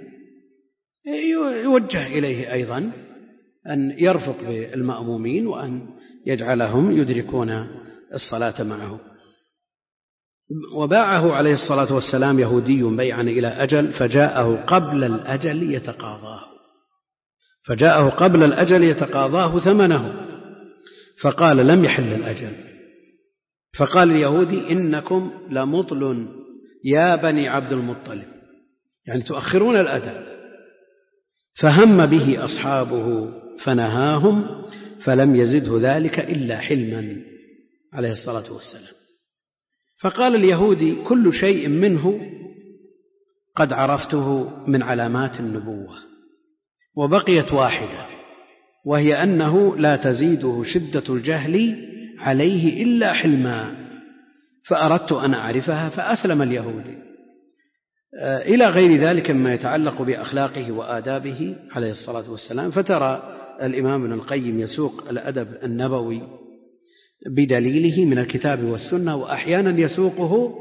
يوجه إليه أيضا أن يرفق بالمأمومين وأن يجعلهم يدركون الصلاة معه. وباعه عليه الصلاة والسلام يهودي بيعا إلى أجل، فجاءه قبل الأجل يتقاضاه ثمنه، فقال: لم يحل الأجل. فقال اليهودي: إنكم لمطل يا بني عبد المطلب، يعني تؤخرون الأداء. فهم به أصحابه فنهاهم، فلم يزده ذلك إلا حلما عليه الصلاة والسلام. فقال اليهودي: كل شيء منه قد عرفته من علامات النبوة، وبقيت واحدة، وهي أنه لا تزيده شدة الجهل عليه إلا حلما، فأردت أن أعرفها، فأسلم اليهودي. إلى غير ذلك مما يتعلق بأخلاقه وآدابه عليه الصلاة والسلام. فترى الإمام ابن القيم يسوق الأدب النبوي بدليله من الكتاب والسنة، وأحيانا يسوقه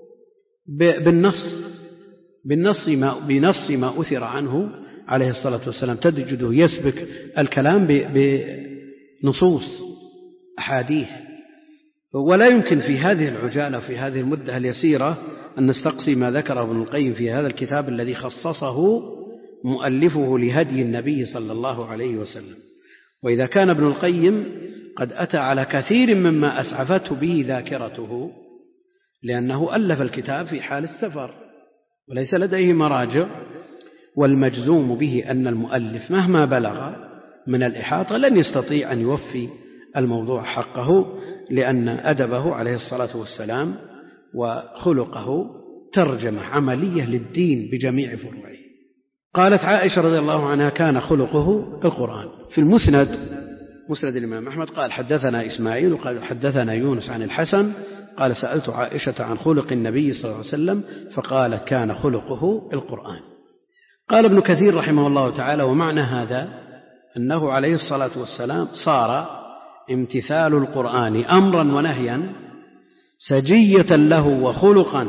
بنص ما أثر عنه عليه الصلاة والسلام. تجده يسبك الكلام بنصوص أحاديث. ولا يمكن في هذه العجالة في هذه المدة اليسيرة أن نستقصي ما ذكره ابن القيم في هذا الكتاب الذي خصصه مؤلفه لهدي النبي صلى الله عليه وسلم. وإذا كان ابن القيم قد أتى على كثير مما أسعفته به ذاكرته، لأنه ألف الكتاب في حال السفر وليس لديه مراجع، والمجزوم به أن المؤلف مهما بلغ من الإحاطة لن يستطيع أن يوفي الموضوع حقه، لأن أدبه عليه الصلاة والسلام وخلقه ترجمة عملية للدين بجميع فروعه. قالت عائشة رضي الله عنها: كان خلقه القرآن. في مسند الإمام أحمد قال: حدثنا إسماعيل وقال حدثنا يونس عن الحسن قال: سألت عائشة عن خلق النبي صلى الله عليه وسلم فقالت: كان خلقه القرآن. قال ابن كثير رحمه الله تعالى: ومعنى هذا أنه عليه الصلاة والسلام صار امتثال القرآن أمرا ونهيا سجية له وخلقا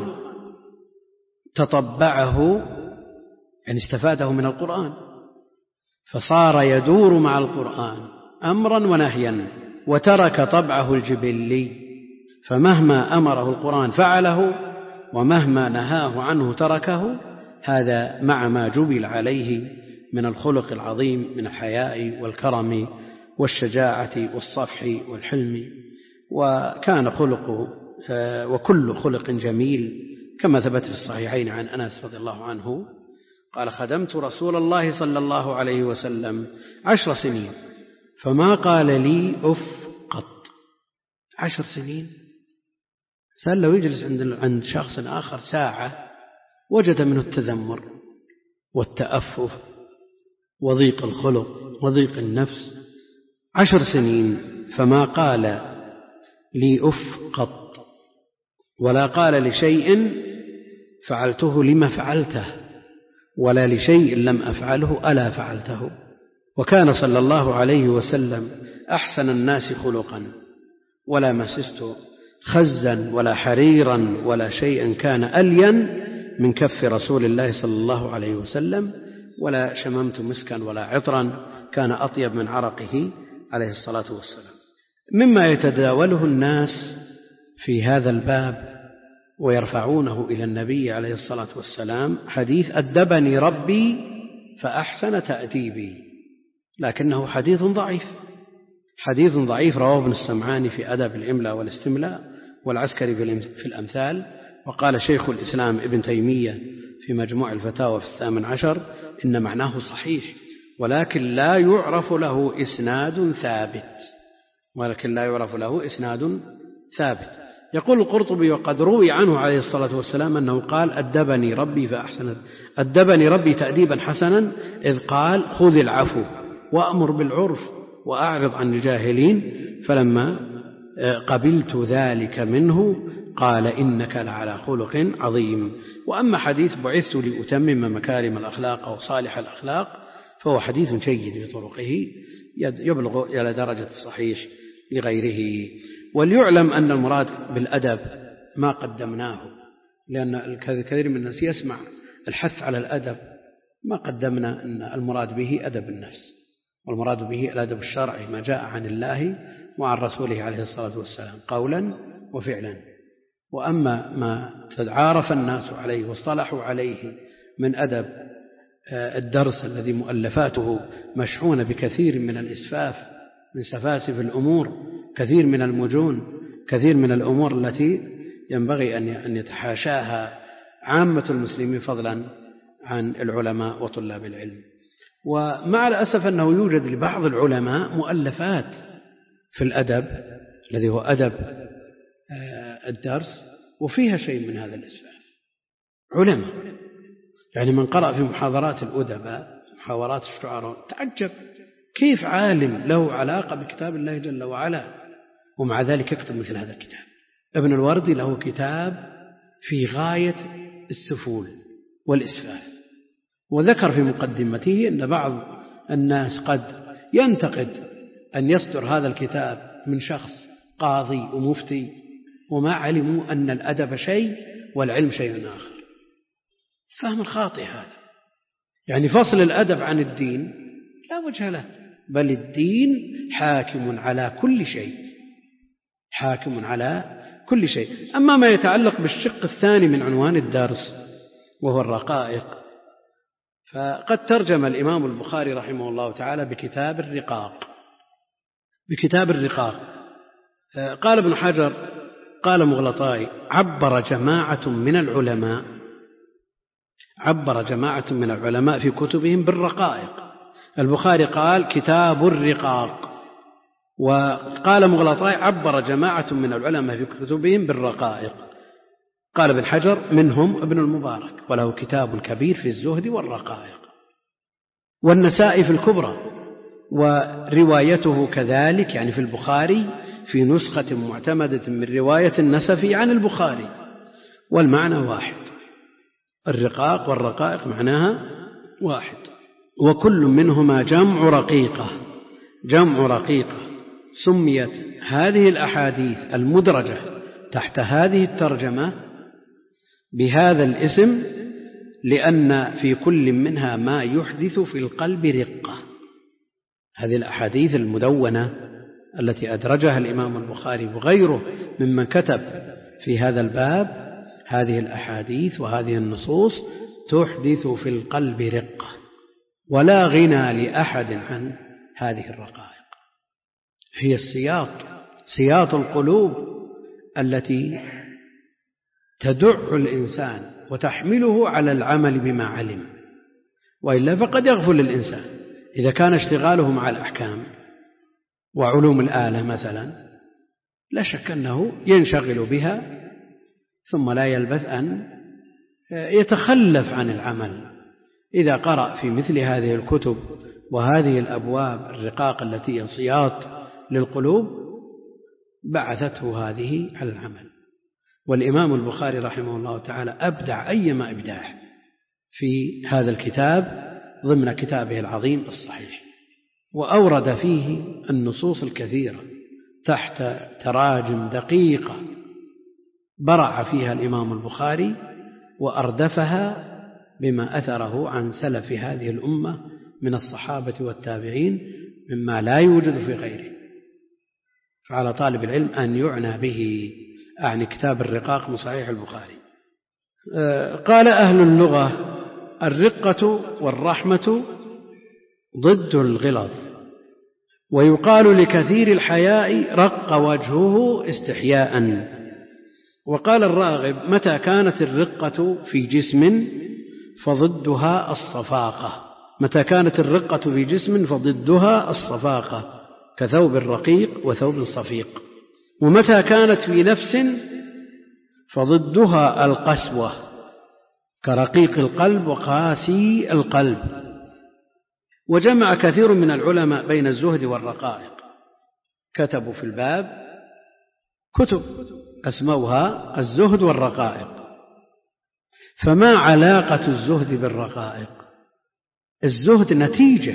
تطبعه، يعني استفاده من القرآن، فصار يدور مع القرآن أمرا ونهيا، وترك طبعه الجبلي، فمهما أمره القرآن فعله ومهما نهاه عنه تركه. هذا مع ما جبل عليه من الخلق العظيم من الحياء والكرم والشجاعة والصفح والحلم. وكان خلقه وكل خلق جميل، كما ثبت في الصحيحين عن أنس رضي الله عنه قال: خدمت رسول الله صلى الله عليه وسلم 10 سنين فما قال لي أف قط. 10 سنين. سأل لو يجلس عند شخص آخر ساعة وجد منه التذمر والتأفف وضيق الخلق وضيق النفس. 10 سنين فما قال لي أف قط، ولا قال لشيء فعلته لما فعلته، ولا لشيء لم أفعله ألا فعلته. وكان صلى الله عليه وسلم أحسن الناس خلقا، ولا مسست خزا ولا حريرا ولا شيئا كان ألين من كف رسول الله صلى الله عليه وسلم، ولا شممت مسكا ولا عطرا كان أطيب من عرقه عليه الصلاة والسلام. مما يتداوله الناس في هذا الباب ويرفعونه إلى النبي عليه الصلاة والسلام حديث: أدبني ربي فأحسن تأديبي، لكنه حديث ضعيف رواه ابن السمعاني في أدب الإملاء والاستملاء، والعسكري في الأمثال. وقال شيخ الإسلام ابن تيمية في مجموع الفتاوى في 18: إن معناه صحيح ولكن لا يعرف له إسناد ثابت. يقول القرطبي: وقد روي عنه عليه الصلاة والسلام أنه قال: أدبني ربي تأديبا حسنا، إذ قال: خذ العفو وأمر بالعرف وأعرض عن الجاهلين، فلما قبلت ذلك منه قال: إنك لعلى خلق عظيم. وأما حديث بعثت لأتمم مكارم الأخلاق أو صالح الأخلاق فهو حديث جيد بطرقه يبلغ إلى درجة الصحيح لغيره. وليعلم أن المراد بالأدب ما قدمناه، لأن الكثير من الناس يسمع الحث على الأدب، ما قدمنا أن المراد به أدب النفس، والمراد به الأدب الشرعي ما جاء عن الله وعن رسوله عليه الصلاة والسلام قولا وفعلا. وأما ما تعارف الناس عليه واصطلحوا عليه من أدب الدرس الذي مؤلفاته مشحونة بكثير من الإسفاف، من سفاسف الأمور، كثير من المجون، كثير من الأمور التي ينبغي أن يتحاشاها عامة المسلمين فضلا عن العلماء وطلاب العلم. ومع الأسف أنه يوجد لبعض العلماء مؤلفات في الأدب الذي هو أدب الدرس، وفيها شيء من هذا الإسفاف. علماء يعني من قرأ في محاضرات الأدباء محاورات الشعراء تعجب كيف عالم له علاقة بكتاب الله جل وعلا ومع ذلك يكتب مثل هذا الكتاب. ابن الوردي له كتاب في غاية السفول والإسفاف، وذكر في مقدمته أن بعض الناس قد ينتقد أن يصدر هذا الكتاب من شخص قاضي ومفتي وما علموا أن الأدب شيء والعلم شيء آخر. فهم الخاطئ هذا، يعني فصل الأدب عن الدين لا وجه له، بل الدين حاكم على كل شيء، حاكم على كل شيء. أما ما يتعلق بالشق الثاني من عنوان الدرس وهو الرقائق، فقد ترجم الإمام البخاري رحمه الله تعالى بكتاب الرقاق. قال ابن حجر قال مغلطاي عبر جماعة من العلماء في كتبهم بالرقائق. البخاري قال كتاب الرقاق، وقال مغلطاي عبر جماعة من العلماء في كتبهم بالرقائق. قال ابن حجر منهم ابن المبارك وله كتاب كبير في الزهد والرقائق، والنسائي في الكبرى، وروايته كذلك يعني في البخاري في نسخة معتمدة من رواية النسفي عن البخاري، والمعنى واحد، الرقاق والرقائق معناها واحد، وكل منهما جمع رقيقة. سميت هذه الأحاديث المدرجة تحت هذه الترجمة بهذا الاسم لأن في كل منها ما يحدث في القلب رقة. هذه الأحاديث المدونة التي أدرجها الإمام البخاري وغيره ممن كتب في هذا الباب، هذه الأحاديث وهذه النصوص تحدث في القلب رقة، ولا غنى لأحد عن هذه الرقائق. هي سياط القلوب التي تدع الإنسان وتحمله على العمل بما علم، وإلا فقد يغفل الإنسان إذا كان اشتغاله مع الأحكام وعلوم الآلة مثلا، لا شك أنه ينشغل بها ثم لا يلبث أن يتخلف عن العمل. إذا قرأ في مثل هذه الكتب وهذه الأبواب الرقاق التي هي سياط للقلوب بعثته هذه على العمل. والإمام البخاري رحمه الله تعالى أبدع أيما إبداع في هذا الكتاب ضمن كتابه العظيم الصحيح، وأورد فيه النصوص الكثيرة تحت تراجم دقيقة برع فيها الإمام البخاري وأردفها بما أثره عن سلف هذه الأمة من الصحابة والتابعين مما لا يوجد في غيره. فعلى طالب العلم أن يعنى به، أعني كتاب الرقاق من صحيح البخاري. قال أهل اللغة الرقة والرحمة ضد الغلظ، ويقال لكثير الحياء رق وجهه استحياء. وقال الراغب متى كانت الرقة في جسم فضدها الصفاقة، كثوب الرقيق وثوب صفيق. ومتى كانت في نفس فضدها القسوة، كرقيق القلب وقاسي القلب. وجمع كثير من العلماء بين الزهد والرقائق، كتبوا في الباب كتب أسموها الزهد والرقائق. فما علاقة الزهد بالرقائق؟ الزهد نتيجة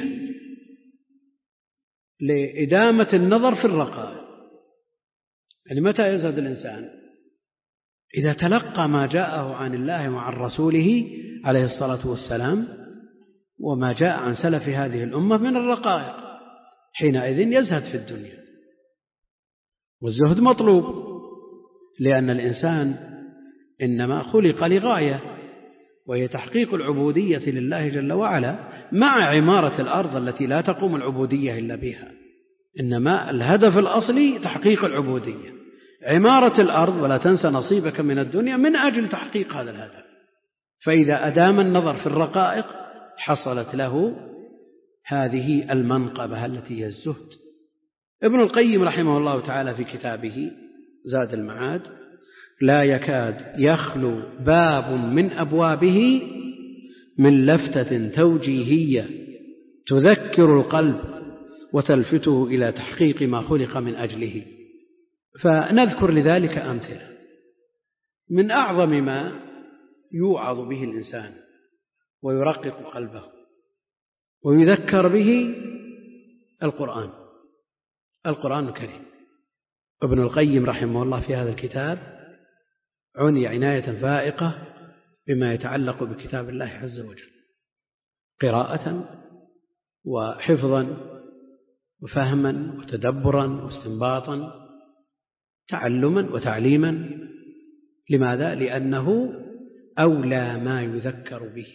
لإدامة النظر في الرقائق. يعني متى يزهد الإنسان؟ إذا تلقى ما جاءه عن الله وعن رسوله عليه الصلاة والسلام وما جاء عن سلف هذه الأمة من الرقائق، حينئذ يزهد في الدنيا. والزهد مطلوب لأن الإنسان إنما خلق لغاية، وهي تحقيق العبودية لله جل وعلا، مع عمارة الأرض التي لا تقوم العبودية إلا بها. إنما الهدف الأصلي تحقيق العبودية، عمارة الأرض ولا تنسى نصيبك من الدنيا من أجل تحقيق هذا الهدف. فإذا أدام النظر في الرقائق حصلت له هذه المنقبة التي هي الزهد. ابن القيم رحمه الله تعالى في كتابه زاد المعاد لا يكاد يخلو باب من أبوابه من لفتة توجيهية تذكر القلب وتلفته إلى تحقيق ما خلق من أجله. فنذكر لذلك أمثلة. من أعظم ما يوعظ به الإنسان ويرقق قلبه ويذكر به القرآن الكريم. ابن القيم رحمه الله في هذا الكتاب عني عناية فائقة بما يتعلق بكتاب الله عز وجل، قراءة وحفظا وفهما وتدبرا واستنباطا، تعلما وتعليما. لماذا؟ لأنه أولى ما يذكر به،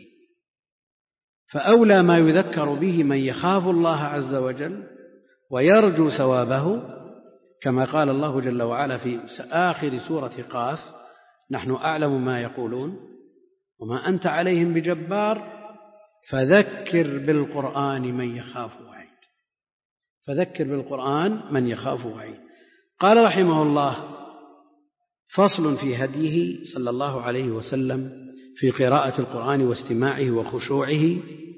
فأولى ما يذكر به من يخاف الله عز وجل ويرجو ثوابه، كما قال الله جل وعلا في آخر سورة قاف: نحن أعلم ما يقولون وما أنت عليهم بجبار فذكر بالقرآن من يخاف وعيد. فذكر بالقرآن من يخاف وعيد. قال رحمه الله: فصل في هديه صلى الله عليه وسلم في قراءة القرآن واستماعه وخشوعه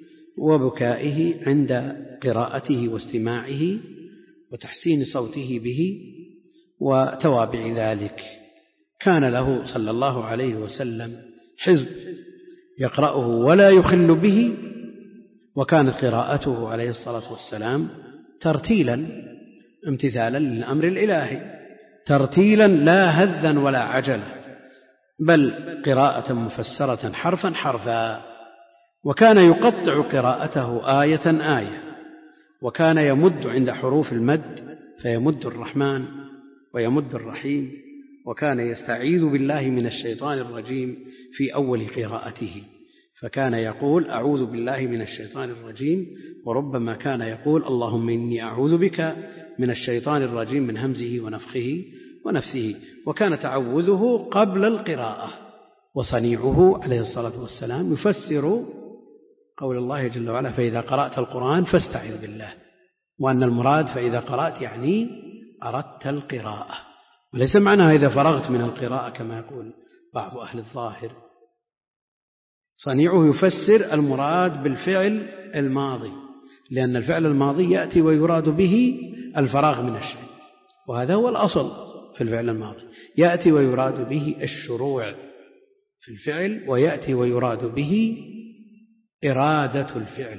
وبكائه عند قراءته واستماعه وتحسين صوته به وتوابع ذلك. كان له صلى الله عليه وسلم حزب يقرأه ولا يخل به، وكانت قراءته عليه الصلاة والسلام ترتيلا امتثالا للأمر الإلهي، ترتيلا لا هذا ولا عجلة، بل قراءة مفسرة حرفا حرفا. وكان يقطع قراءته آية آية، وكان يمد عند حروف المد فيمد الرحمن ويمد الرحيم، وكان يستعيذ بالله من الشيطان الرجيم في أول قراءته، فكان يقول: أعوذ بالله من الشيطان الرجيم، وربما كان يقول: اللهم إني أعوذ بك من الشيطان الرجيم من همزه ونفخه ونفثه. وكان تعوذه قبل القراءة. وصنيعه عليه الصلاة والسلام يفسر قول الله جل وعلا: فإذا قرأت القرآن فاستعذ بالله، وأن المراد فإذا قرأت يعني أردت القراءة، وليس معناها إذا فرغت من القراءة كما يقول بعض أهل الظاهر. صنيعه يفسر المراد بالفعل الماضي، لأن الفعل الماضي يأتي ويراد به الفراغ من الشيء، وهذا هو الأصل في الفعل الماضي، يأتي ويراد به الشروع في الفعل، ويأتي ويراد به إرادة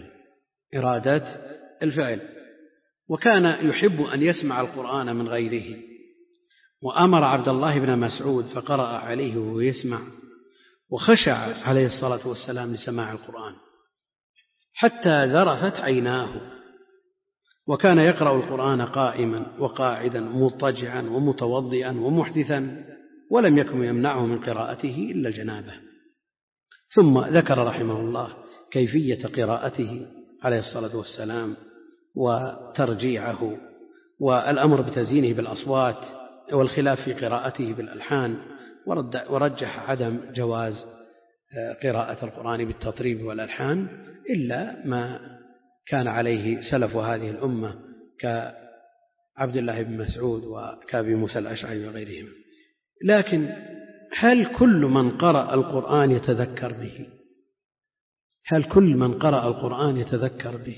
الفعل. وكان يحب أن يسمع القرآن من غيره، وأمر عبد الله بن مسعود فقرأ عليه وهو يسمع، وخشع عليه الصلاة والسلام لسماع القرآن حتى ذرفت عيناه. وكان يقرأ القرآن قائما وقاعدا مضطجعا ومتوضئا ومحدثا، ولم يكن يمنعه من قراءته إلا الجنابة. ثم ذكر رحمه الله كيفية قراءته عليه الصلاة والسلام وترجيعه، والأمر بتزيينه بالأصوات، والخلاف في قراءته بالألحان، ورجح عدم جواز قراءة القرآن بالتطريب والألحان إلا ما كان عليه سلف هذه الأمة كعبد الله بن مسعود وكأبي موسى الأشعري وغيرهم. لكن هل كل من قرأ القرآن يتذكر به؟ هل كل من قرأ القرآن يتذكر به؟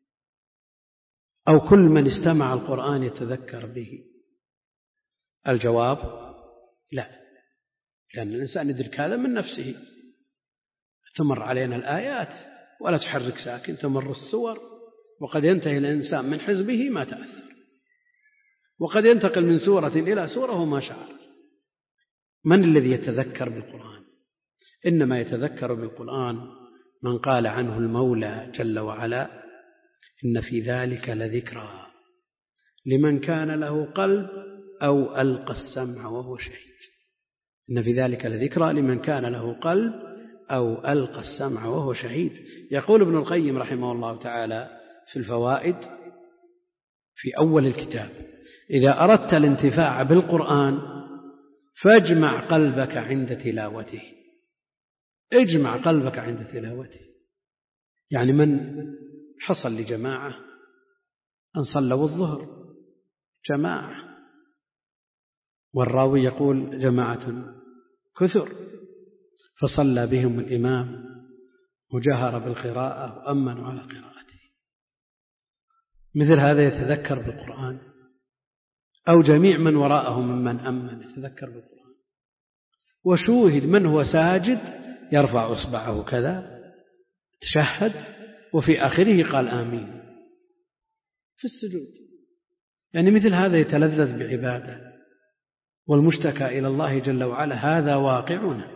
أو كل من استمع القرآن يتذكر به؟ الجواب لا، لأن الإنسان يدرك هذا من نفسه. تمر علينا الآيات ولا تحرك ساكن، تمر السور وقد ينتهي الإنسان من حزبه ما تأثر، وقد ينتقل من سورة إلى سورة وما شعر. من الذي يتذكر بالقرآن؟ إنما يتذكر بالقرآن من قال عنه المولى جل وعلا: إن في ذلك لذكرى لمن كان له قلب أو ألقى السمع وهو شهيد. إن في ذلك لذكرى لمن كان له قلب أو ألقى السمع وهو شهيد. يقول ابن القيم رحمه الله تعالى في الفوائد في أول الكتاب: إذا أردت الانتفاع بالقرآن فاجمع قلبك عند تلاوته. اجمع قلبك عند تلاوته. يعني من حصل لجماعة أن صلوا الظهر جماعة والراوي يقول جماعة كثر، فصلى بهم الإمام وجهر بالقراءة وأمنوا على قراءته. مثل هذا يتذكر بالقرآن، أو جميع من وراءه ممن أمن يتذكر بالقرآن. وشوهد من هو ساجد يرفع إصبعه كذا تشهد، وفي آخره قال آمين في السجود. يعني مثل هذا يتلذذ بعباده، والمشتكى إلى الله جل وعلا هذا واقعنا،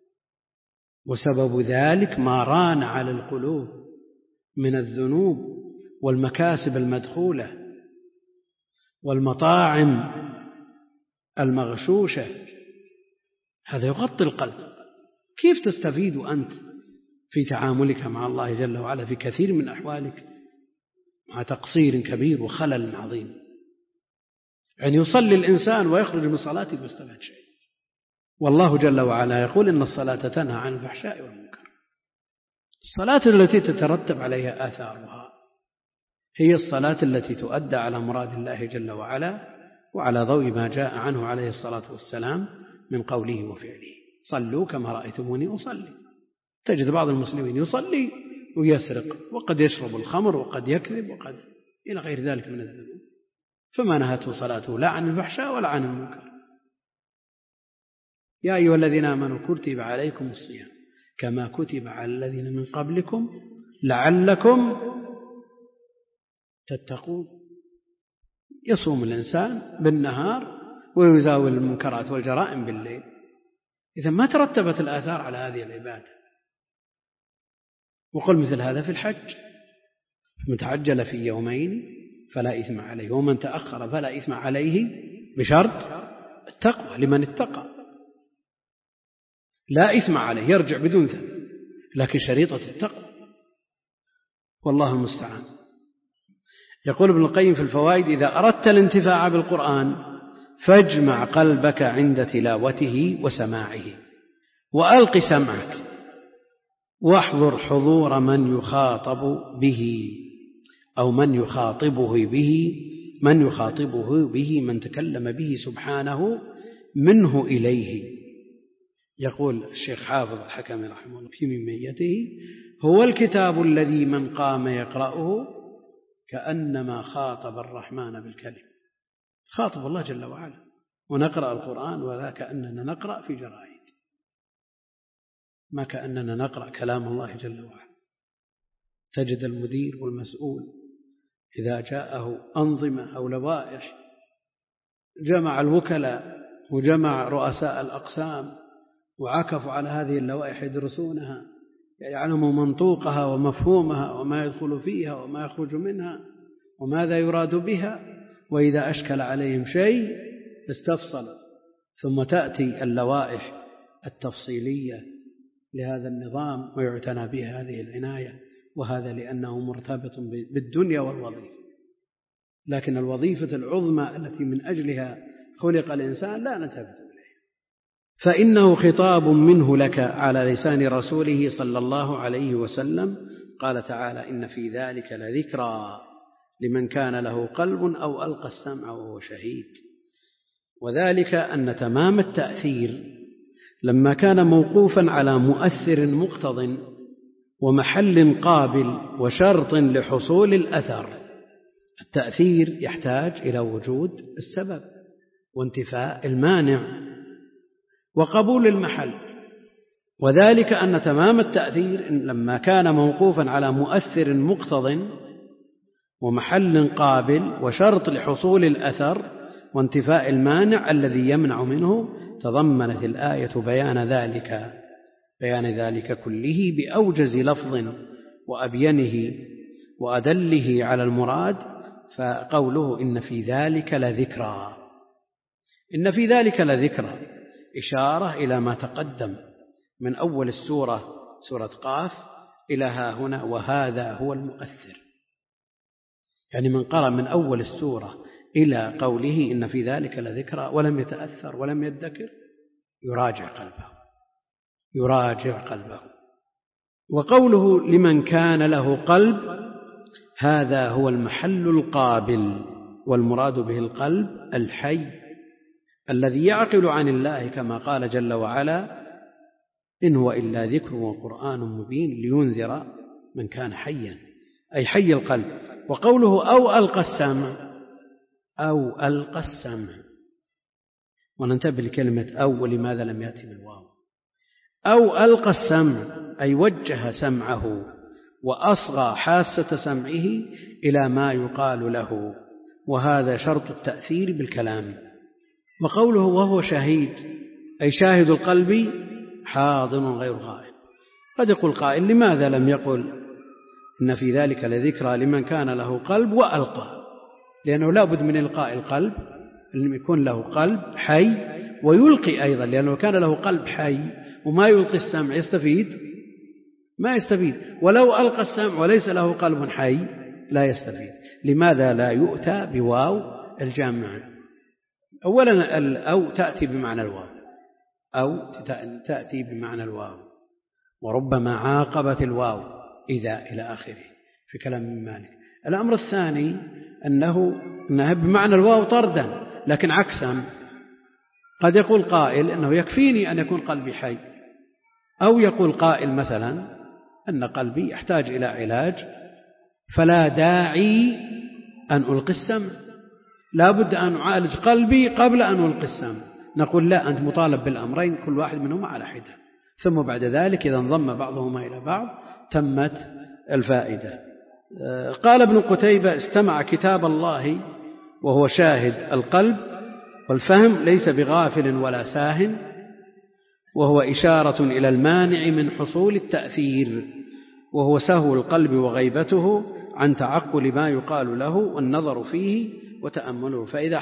وسبب ذلك ما ران على القلوب من الذنوب والمكاسب المدخولة والمطاعم المغشوشة. هذا يغطي القلب. كيف تستفيد أنت في تعاملك مع الله جل وعلا في كثير من أحوالك مع تقصير كبير وخلل عظيم؟ يعني يصلي الإنسان ويخرج من صلاته مستفاد شيء، والله جل وعلا يقول إن الصلاة تنهى عن الفحشاء والمنكر. الصلاة التي تترتب عليها آثارها هي الصلاة التي تؤدى على مراد الله جل وعلا وعلى ضوء ما جاء عنه عليه الصلاة والسلام من قوله وفعله. صلوا كما رأيتموني أصلي. تجد بعض المسلمين يصلي ويسرق، وقد يشرب الخمر، وقد يكذب، وقد إلى غير ذلك من الذنوب، فما نهته صلاته لا عن الفحشاء ولا عن المنكر. يا أيها الذين آمنوا كتب عليكم الصيام كما كتب على الذين من قبلكم لعلكم تتقون. يصوم الإنسان بالنهار ويزاول المنكرات والجرائم بالليل، إذا ما ترتبت الآثار على هذه العبادة. وقل مثل هذا في الحج: من تعجل في يومين فلا إثم عليه، ومن تأخر فلا إثم عليه بشرط التقوى لمن اتقى. لا إثم عليه، يرجع بدون ذنب، لكن شريطة التقوى، والله المستعان. يقول ابن القيم في الفوائد: إذا أردت الانتفاع بالقرآن فاجمع قلبك عند تلاوته وسماعه، وألق سمعك، واحضر حضور من يخاطب به أو من يخاطبه به من تكلم به سبحانه منه إليه. يقول الشيخ حافظ الحكمي رحمه الله في ميته: هو الكتاب الذي من قام يقرأه كأنما خاطب الرحمن بالكلم. خاطب الله جل وعلا، ونقرأ القرآن ولا كأننا نقرأ في جرائد، ما كأننا نقرأ كلام الله جل وعلا. تجد المدير والمسؤول إذا جاءه أنظمة أو لوائح جمع الوكلاء وجمع رؤساء الأقسام وعكفوا على هذه اللوائح يدرسونها، يعلموا منطوقها ومفهومها وما يدخل فيها وما يخرج منها وماذا يراد بها. وإذا أشكل عليهم شيء استفصل، ثم تأتي اللوائح التفصيلية لهذا النظام ويعتنى بها هذه العناية، وهذا لأنه مرتبط بالدنيا والوظيفة. لكن الوظيفة العظمى التي من أجلها خلق الإنسان لا نلتفت إليها، فإنه خطاب منه لك على لسان رسوله صلى الله عليه وسلم. قال تعالى: إن في ذلك لذكرى لمن كان له قلب أو ألقى السمع وهو شهيد. وذلك أن تمام التأثير لما كان موقوفا على مؤثر مقتض ومحل قابل وشرط لحصول الأثر. التأثير يحتاج إلى وجود السبب وانتفاء المانع وقبول المحل، وذلك أن تمام التأثير لما كان موقوفا على مؤثر مقتض ومحل قابل وشرط لحصول الأثر وانتفاء المانع الذي يمنع منه، تضمنت الآية بيان ذلك كله بأوجز لفظ وأبينه وأدله على المراد. فقوله إن في ذلك لذكرى، إن في ذلك لذكرى إشارة إلى ما تقدم من أول السورة، سورة قاف، إلى ها هنا وهذا هو المؤثر. يعني من قرأ من أول السورة إلى قوله إن في ذلك لذكرى ولم يتأثر ولم يدكر يراجع قلبه. وقوله لمن كان له قلب، هذا هو المحل القابل، والمراد به القلب الحي الذي يعقل عن الله كما قال جل وعلا: إن هو إلا ذكر وقرآن مبين لينذر من كان حيا، أي حي القلب. وقوله أو ألقى السمع، أو ألقى السمع، وننتبه لكلمة أو ولماذا لم يأتي بالواو. أو ألقى السمع أي وجه سمعه وأصغى حاسة سمعه إلى ما يقال له، وهذا شرط التأثير بالكلام. وقوله وهو شهيد أي شاهد القلب حاضر غير غائب. قد يقول قائل: لماذا لم يقل إن في ذلك لذكرى لمن كان له قلب وألقى؟ لأنه لا بد من إلقاء القلب، لم يكون له قلب حي ويلقي أيضا، لأنه كان له قلب حي وما يلقي السمع يستفيد؟ ما يستفيد. ولو ألقى السمع وليس له قلب حي لا يستفيد. لماذا لا يؤتى بواو الجامع؟ أولا أو تأتي بمعنى الواو، أو تأتي بمعنى الواو، وربما عاقبت الواو إذا إلى آخره في كلام من مالك. الأمر الثاني أنها بمعنى الواو طردا، لكن عكسا قد يقول قائل أنه يكفيني أن يكون قلبي حي، أو يقول قائل مثلا أن قلبي يحتاج إلى علاج فلا داعي أن ألقي السمع، لا بد أن أعالج قلبي قبل أن ألقي السمع. نقول لا، أنت مطالب بالأمرين كل واحد منهما على حدة، ثم بعد ذلك إذا انضم بعضهما إلى بعض تمت الفائدة. قال ابن قتيبة: استمع كتاب الله وهو شاهد القلب، والفهم ليس بغافل ولا ساهن، وهو إشارة إلى المانع من حصول التأثير، وهو سهو القلب وغيبته عن تعقل ما يقال له والنظر فيه وتأمله. فإذا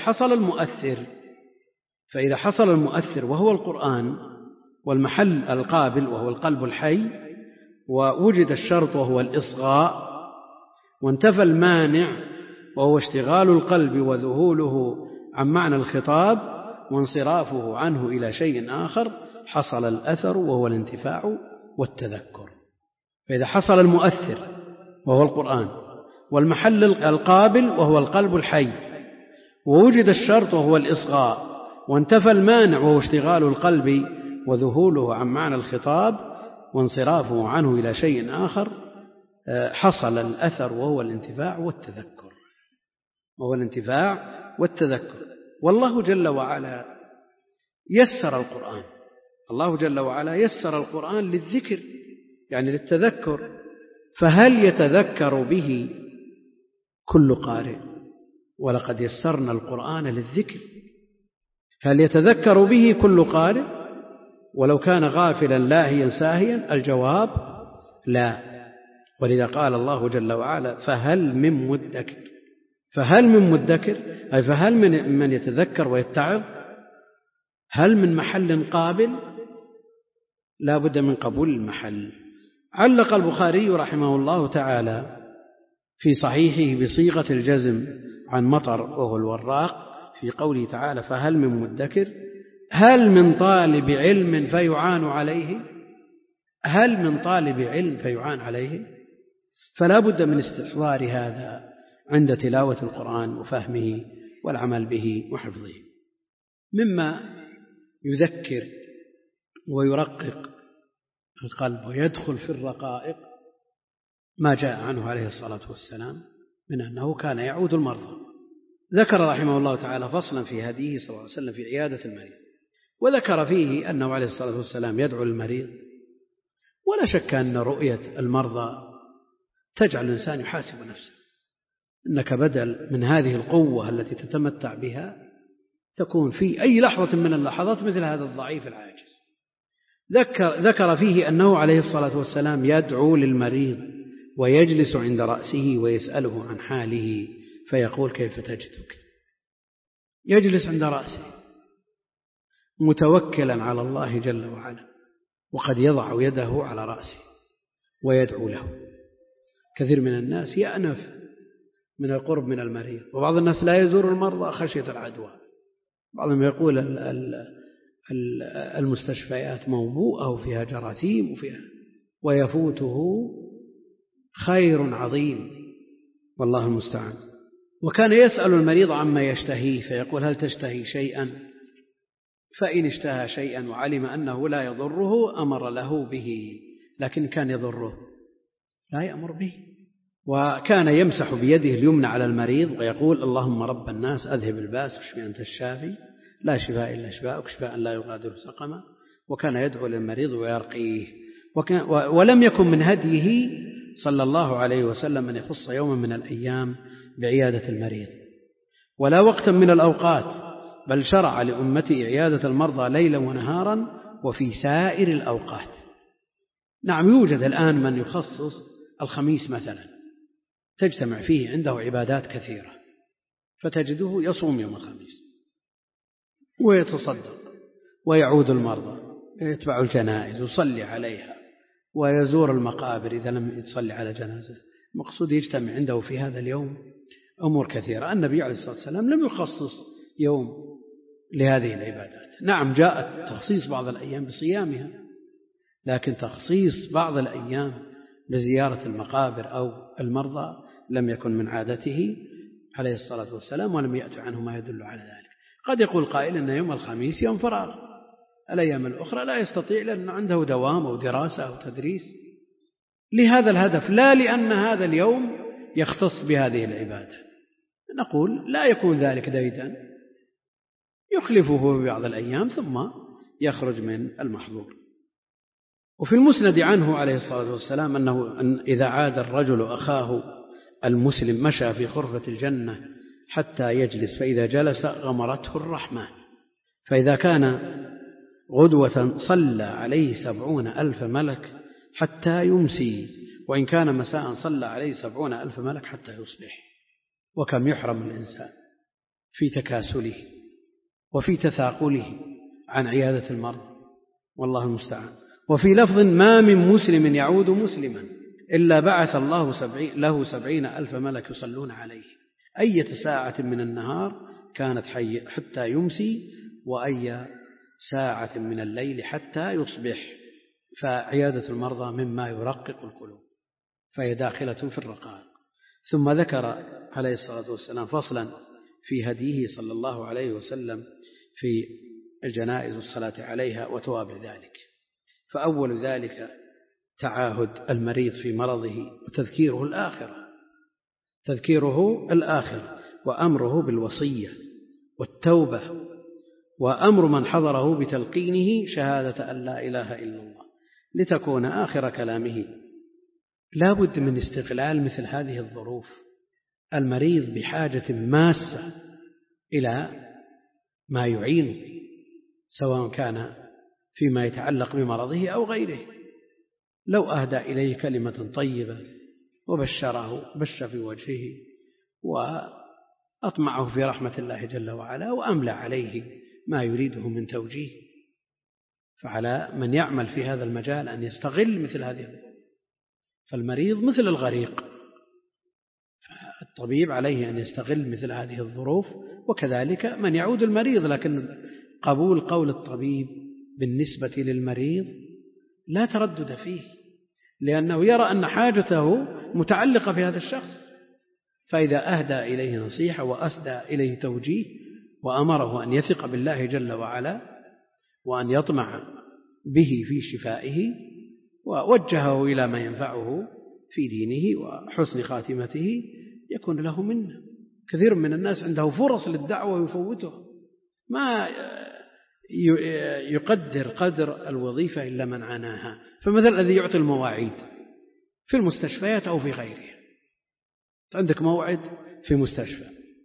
حصل المؤثر وهو القرآن، والمحل القابل وهو القلب الحي، ووجد الشرط وهو الإصغاء، وانتفى المانع وهو اشتغال القلب وذهوله عن معنى الخطاب وانصرافه عنه إلى شيء آخر، حصل الأثر وهو الانتفاع والتذكر. فإذا حصل المؤثر وهو القرآن، والمحل القابل وهو القلب الحي، ووجد الشرط وهو الإصغاء، وانتفى المانع وهو اشتغال القلب وذهوله عن معنى الخطاب وانصرافه عنه إلى شيء آخر، حصل الأثر وهو الانتفاع والتذكر. والله جل وعلا يسر القرآن، الله جل وعلا يسر القرآن للذكر، يعني للتذكر. فهل يتذكر به كل قارئ؟ ولقد يسرنا القرآن للذكر. هل يتذكر به كل قارئ ولو كان غافلا لاهيا ساهيا؟ الجواب لا. ولذا قال الله جل وعلا: فهل من مدكر، أي فهل من يتذكر ويتعظ؟ هل من محل قابل؟ لا بد من قبول المحل. علق البخاري رحمه الله تعالى في صحيحه بصيغة الجزم عن مطر وهو الوراق في قوله تعالى: فهل من مدكر، هل من طالب علم فيعان عليه؟ فلا بد من استحضار هذا عند تلاوة القرآن وفهمه والعمل به وحفظه. مما يذكر ويرقق القلب ويدخل في الرقائق ما جاء عنه عليه الصلاة والسلام من أنه كان يعود المرضى. ذكر رحمه الله تعالى فصلا في هديه صلى الله عليه وسلم في عيادة المريض، وذكر فيه أنه عليه الصلاة والسلام يدعو المريض. ولا شك أن رؤية المرضى تجعل الإنسان يحاسب نفسه، إنك بدل من هذه القوة التي تتمتع بها تكون في أي لحظة من اللحظات مثل هذا الضعيف العاجز. ذكر فيه أنه عليه الصلاة والسلام يدعو للمريض ويجلس عند رأسه ويسأله عن حاله فيقول: كيف تجدك؟ يجلس عند رأسه متوكلا على الله جل وعلا، وقد يضع يده على رأسه ويدعو له. كثير من الناس يأنف من القرب من المريض، وبعض الناس لا يزور المرضى خشية العدوى. بعضهم يقول المستشفيات موبوءة وفيها جراثيم ويفوته خير عظيم، والله المستعان. وكان يسأل المريض عما يشتهيه فيقول: هل تشتهي شيئا؟ فإن اشتهى شيئا وعلم أنه لا يضره أمر له به، لكن كان يضره لا يأمر به. وكان يمسح بيده اليمنى على المريض ويقول اللهم رب الناس أذهب الباس واشف أنت الشافي لا شفاء إلا شفاءك شفاء لا يغادر سقما. وكان يدعو للمريض ويرقيه. ولم يكن من هديه صلى الله عليه وسلم أن يخص يوما من الأيام بعيادة المريض ولا وقتا من الأوقات، بل شرع لأمته عيادة المرضى ليلا ونهارا وفي سائر الأوقات. نعم، يوجد الآن من يخصص الخميس مثلا، تجتمع فيه عنده عبادات كثيرة، فتجده يصوم يوم الخميس ويتصدق ويعود المرضى، يتبع الجنائز ويصلي عليها ويزور المقابر إذا لم يصلي على جنازة. مقصود يجتمع عنده في هذا اليوم أمور كثيرة. النبي عليه الصلاة والسلام لم يخصص يوم لهذه العبادات. نعم، جاء تخصيص بعض الأيام بصيامها، لكن تخصيص بعض الأيام بزيارة المقابر أو المرضى لم يكن من عادته عليه الصلاة والسلام، ولم يأت عنه ما يدل على ذلك. قد يقول قائل أن يوم الخميس يوم فراغ، الأيام الأخرى لا يستطيع لأن عنده دوام أو دراسة أو تدريس لهذا الهدف، لا لأن هذا اليوم يختص بهذه العبادة. نقول لا يكون ذلك ديدا، يخلفه ببعض الأيام ثم يخرج من المحظور. وفي المسند عنه عليه الصلاة والسلام أنه إذا عاد الرجل أخاه المسلم مشى في خرفة الجنة حتى يجلس، فإذا جلس غمرته الرحمة، فإذا كان غدوة صلى عليه 70,000 ملك حتى يمسي، وإن كان مساء صلى عليه 70,000 ملك حتى يصبح. وكم يحرم الإنسان في تكاسله وفي تثاقله عن عيادة المرض، والله المستعان. وفي لفظ ما من مسلم يعود مسلما إلا بعث الله له 70,000 ملك يصلون عليه أي ساعة من النهار كانت حتى يمسي، وأي ساعة من الليل حتى يصبح. فعيادة المرضى مما يرقق القلوب، فهي داخلة في الرقائق. ثم ذكر عليه الصلاة والسلام فصلا في هديه صلى الله عليه وسلم في الجنائز والصلاة عليها وتوابع ذلك. فأول ذلك تعاهد المريض في مرضه وتذكيره الآخرة، وأمره بالوصية والتوبة، وأمر من حضره بتلقينه شهادة أن لا إله إلا الله لتكون آخر كلامه. لا بد من استغلال مثل هذه الظروف. المريض بحاجة ماسة إلى ما يعينه، سواء كان فيما يتعلق بمرضه أو غيره. لو أهدى إليه كلمة طيبة وبشره بش في وجهه وأطمعه في رحمة الله جل وعلا وأملى عليه ما يريده من توجيه، فعلى من يعمل في هذا المجال أن يستغل مثل هذه الظروف. فالمريض مثل الغريق، فالطبيب عليه أن يستغل مثل هذه الظروف، وكذلك من يعود المريض. لكن قبول قول الطبيب بالنسبة للمريض لا تردد فيه، لأنه يرى أن حاجته متعلقة بهذا الشخص. فإذا أهدى إليه نصيحة وأسدى إليه توجيه وأمره أن يثق بالله جل وعلا وأن يطمع به في شفائه ووجهه إلى ما ينفعه في دينه وحسن خاتمته، يكون له منه. كثير من الناس عنده فرص للدعوة ويفوتها، ما يقدر قدر الوظيفة إلا من عناها. فمثل الذي يعطي المواعيد في المستشفيات أو في غيرها، عندك موعد في مستشفى،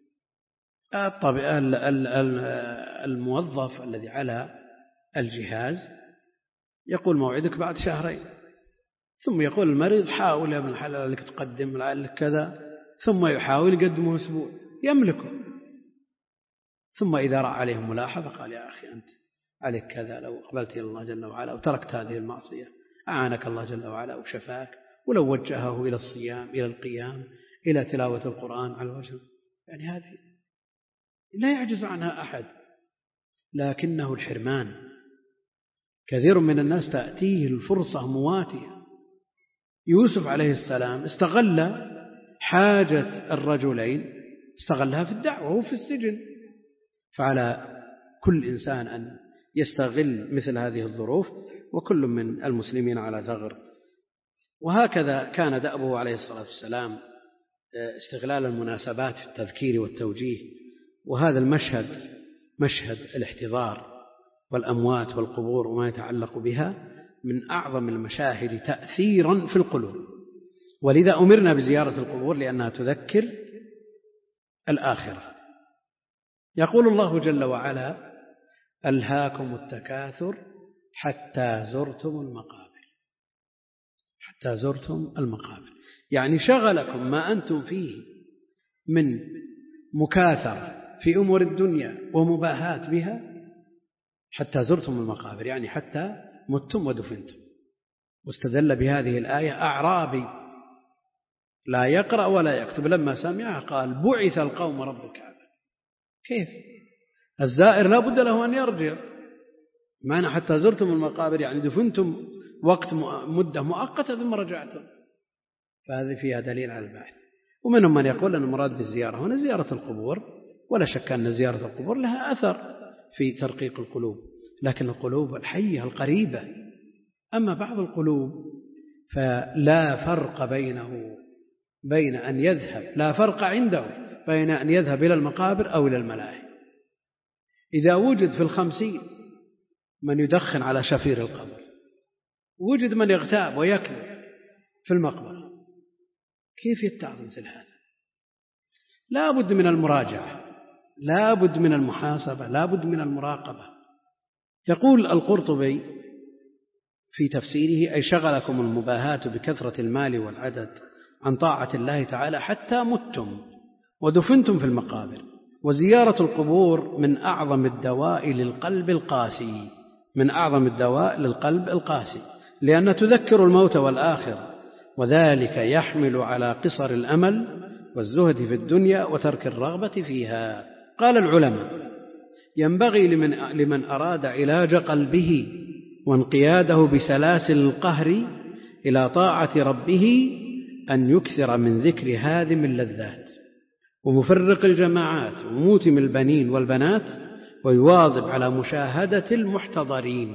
الموظف الذي على الجهاز يقول موعدك بعد 2 شهر، ثم يقول المريض حاول يا ابن الحلال لك تقدم لعلك كذا، ثم يحاول يقدمه أسبوع يملكه، ثم إذا رأى عليه ملاحظة قال يا أخي أنت عليك كذا، لو قبلت إلى الله جل وعلا وتركت هذه المعصية أعانك الله جل وعلا وشفاك، ولو وجهه إلى الصيام إلى القيام إلى تلاوة القرآن على الوجه. يعني هذه لا يعجز عنها أحد، لكنه الحرمان. كثير من الناس تأتيه الفرصة مواتية. يوسف عليه السلام استغل حاجة الرجلين، استغلها في الدعوة وفي السجن. فعلى كل إنسان أن يستغل مثل هذه الظروف، وكل من المسلمين على ثغر. وهكذا كان دأبه عليه الصلاة والسلام استغلال المناسبات في التذكير والتوجيه. وهذا المشهد، مشهد الاحتضار والأموات والقبور وما يتعلق بها، من أعظم المشاهد تأثيرا في القلوب، ولذا أمرنا بزيارة القبور لأنها تذكر الآخرة. يقول الله جل وعلا: ألهاكم التكاثر حتى زرتم المقابر. حتى زرتم المقابر يعني شغلكم ما أنتم فيه من مكاثرة في أمور الدنيا ومباهات بها، حتى زرتم المقابر يعني حتى متم ودفنتم. واستدل بهذه الآية أعرابي لا يقرأ ولا يكتب لما سمعها قال: بعث القوم رب الكعبة. كيف؟ الزائر لا بد له أن يرجع. معنى حتى زرتم المقابر يعني دفنتم وقت مدة مؤقتة ثم رجعتم، فهذه فيها دليل على البعث. ومنهم من يقول أن المراد بالزيارة هنا زيارة القبور، ولا شك أن زيارة القبور لها أثر في ترقيق القلوب، لكن القلوب الحية القريبة. أما بعض القلوب فلا فرق بين أن يذهب، لا فرق عنده بين أن يذهب إلى المقابر أو إلى الملاهي. إذا وجد في 50 من يدخن على شفير القبر، وجد من يغتاب ويكذب في المقبرة، كيف يتعظ مثل هذا؟ لا بد من المراجعة، لا بد من المحاسبة، لا بد من المراقبة. يقول القرطبي في تفسيره: أي شغلكم المباهات بكثرة المال والعدد عن طاعة الله تعالى حتى متم ودفنتم في المقابر. وزيارة القبور من أعظم الدواء للقلب القاسي، من أعظم الدواء للقلب القاسي، لأن تذكر الموت والآخرة، وذلك يحمل على قصر الأمل والزهد في الدنيا وترك الرغبة فيها. قال العلماء: ينبغي لمن أراد علاج قلبه وانقياده بسلاسل القهر إلى طاعة ربه أن يكثر من ذكر هادم اللذات ومفرق الجماعات وموتم البنين والبنات، ويواظب على مشاهدة المحتضرين،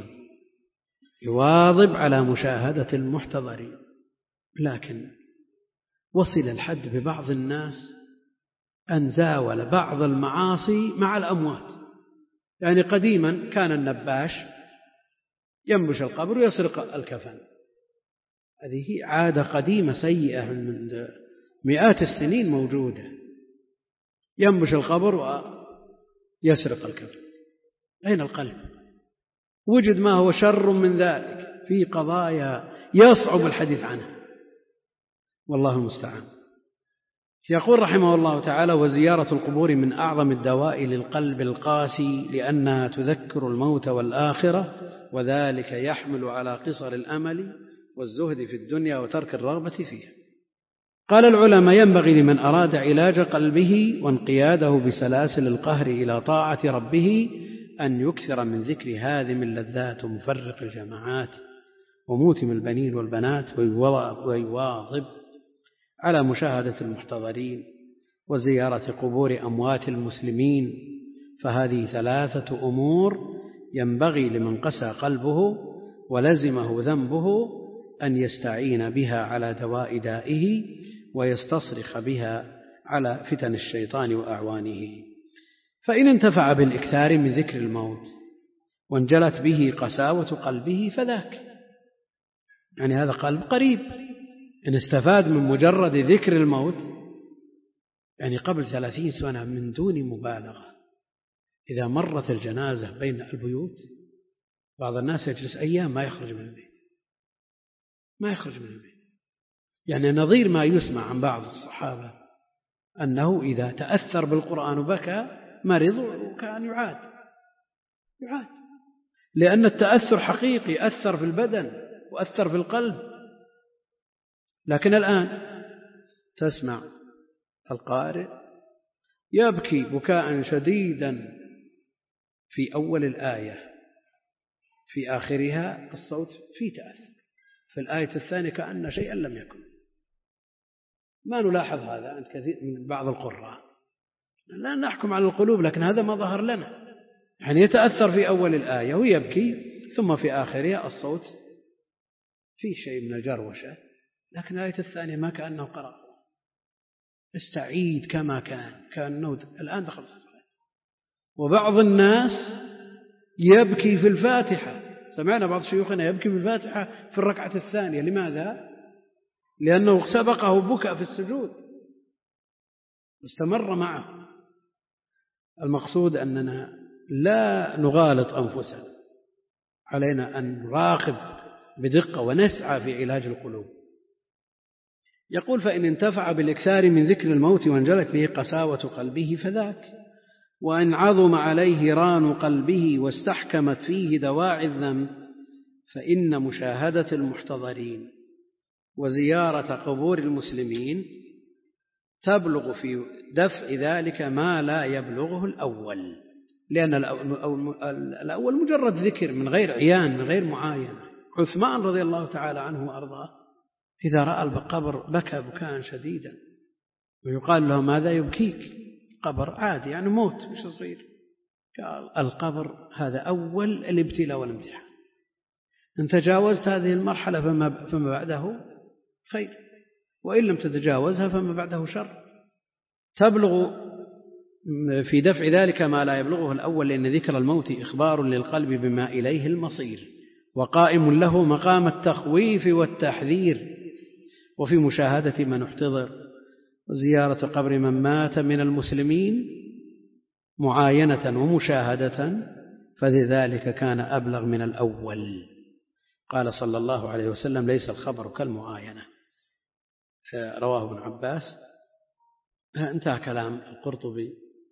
يواظب على مشاهدة المحتضرين. لكن وصل الحد ببعض الناس أن زاول بعض المعاصي مع الأموات. يعني قديما كان النباش ينبش القبر ويسرق الكفن، هذه عادة قديمة سيئة من مئات السنين موجودة، ينبش القبر ويسرق الكفن. أين القلب؟ وجد ما هو شر من ذلك في قضايا يصعب الحديث عنها، والله المستعان. يقول رحمه الله تعالى: وزيارة القبور من أعظم الدواء للقلب القاسي لأنها تذكر الموت والآخرة، وذلك يحمل على قصر الأمل والزهد في الدنيا وترك الرغبة فيها. قال العلماء: ينبغي لمن أراد علاج قلبه وانقياده بسلاسل القهر إلى طاعة ربه أن يكثر من ذكر هادم اللذات ومفرق الجماعات وموتم البنين والبنات، ويواظب على مشاهدة المحتضرين وزيارة قبور أموات المسلمين. فهذه 3 أمور ينبغي لمن قسى قلبه ولزمه ذنبه أن يستعين بها على دواء دائه ويستصرخ بها على فتن الشيطان وأعوانه. فإن انتفع بالإكثار من ذكر الموت وانجلت به قساوة قلبه فذاك، يعني هذا قلب قريب. إن استفاد من مجرد ذكر الموت، يعني قبل 30 سنة من دون مبالغة، إذا مرت الجنازة بين البيوت بعض الناس يجلس أيام ما يخرج من البيت، ما يخرج من البيت. يعني نظير ما يسمع عن بعض الصحابة أنه إذا تأثر بالقرآن وبكى مرض وكان يعاد، لأن التأثر حقيقي، أثر في البدن وأثر في القلب. لكن الآن تسمع القارئ يبكي بكاء شديدا في أول الآية، في آخرها الصوت فيه تأثر، في الآية الثانية كأن شيئا لم يكن. ما نلاحظ هذا عند كثير من بعض القراء. لا نحكم على القلوب، لكن هذا ما ظهر لنا. يعني يتأثر في أول الآية ويبكي، ثم في آخرها الصوت فيه شيء من الجروشة، لكن الآية الثانية ما كأنه قرأ، استعيد كما كأنه الآن دخل في الصلاة. وبعض الناس يبكي في الفاتحة، سمعنا بعض شيوخنا يبكي في الفاتحة في الركعة الثانية. لماذا؟ لأنه سبقه بكى في السجود واستمر معه. المقصود أننا لا نغالط أنفسنا، علينا أن نراقب بدقة ونسعى في علاج القلوب. يقول: فإن انتفع بالإكثار من ذكر الموت وانجلت به قساوة قلبه فذاك، وإن عظم عليه ران قلبه واستحكمت فيه دواعي الذنب فإن مشاهدة المحتضرين وزيارة قبور المسلمين تبلغ في دفع ذلك ما لا يبلغه الأول، لأن الأول مجرد ذكر من غير عيان، من غير معاينة. عثمان رضي الله تعالى عنه وأرضاه إذا رأى القبر بكى بكاء شديدا، ويقال له: ماذا يبكيك؟ قبر عادي يعني موت، مش يصير؟ قال: القبر هذا أول الابتلاء والامتحان، إن تجاوزت هذه المرحلة فما بعده خير، وإن لم تتجاوزها فما بعده شر. تبلغ في دفع ذلك ما لا يبلغه الأول، لأن ذكر الموت إخبار للقلب بما إليه المصير، وقائم له مقام التخويف والتحذير. وفي مشاهدة من احتضر وزيارة قبر من مات من المسلمين معاينة ومشاهدة، فلذلك كان أبلغ من الأول. قال صلى الله عليه وسلم: ليس الخبر كالمعاينة. رواه ابن عباس. انتهى كلام القرطبي.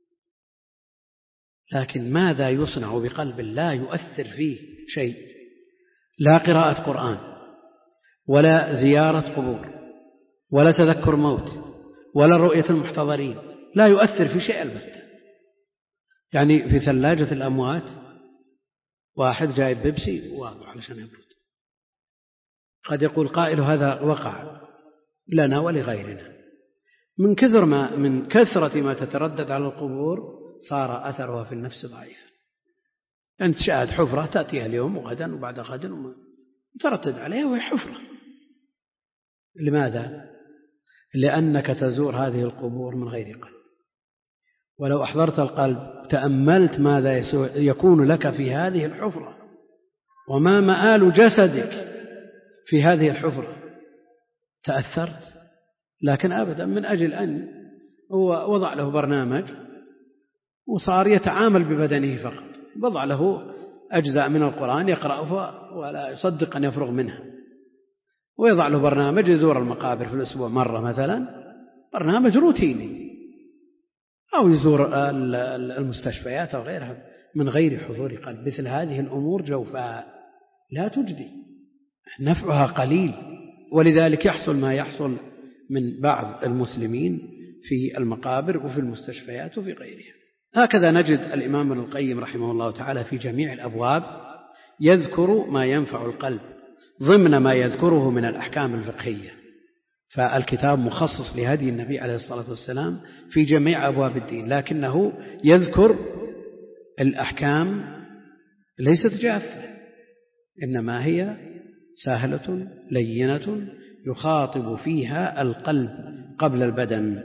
لكن ماذا يصنع بقلب لا يؤثر فيه شيء؟ لا قراءة قرآن، ولا زيارة قبور، ولا تذكر موت، ولا رؤية المحتضرين، لا يؤثر في شيء البتة. يعني في ثلاجة الأموات واحد جايب بيبسي وواضع علشان يبرد، قد يقول قائل: هذا وقع لنا ولغيرنا. من كثرة ما تتردد على القبور صار أثرها في النفس ضعيفا. أنت تشاهد حفرة تأتيها اليوم وغدا وبعد غد وتردد عليها وهي حفرة. لماذا؟ لأنك تزور هذه القبور من غير قلب. ولو أحضرت القلب تأملت ماذا يكون لك في هذه الحفرة وما مآل جسدك في هذه الحفرة، تأثرت. لكن أبدا من أجل أن هو وضع له برنامج وصار يتعامل ببدنه فقط، وضع له أجزاء من القرآن يقرأها ولا يصدق أن يفرغ منها، ويضع له برنامج يزور المقابر في الأسبوع مرة مثلا، برنامج روتيني، أو يزور المستشفيات أو غيرها من غير حضور قلب. مثل هذه الأمور جوفاء لا تجدي، نفعها قليل، ولذلك يحصل ما يحصل من بعض المسلمين في المقابر وفي المستشفيات وفي غيرها. هكذا نجد الإمام ابن القيم رحمه الله تعالى في جميع الأبواب يذكر ما ينفع القلب ضمن ما يذكره من الأحكام الفقهية. فالكتاب مخصص لهدي النبي عليه الصلاة والسلام في جميع أبواب الدين، لكنه يذكر الأحكام ليست جافة، إنما هي سهلة لينة يخاطب فيها القلب قبل البدن.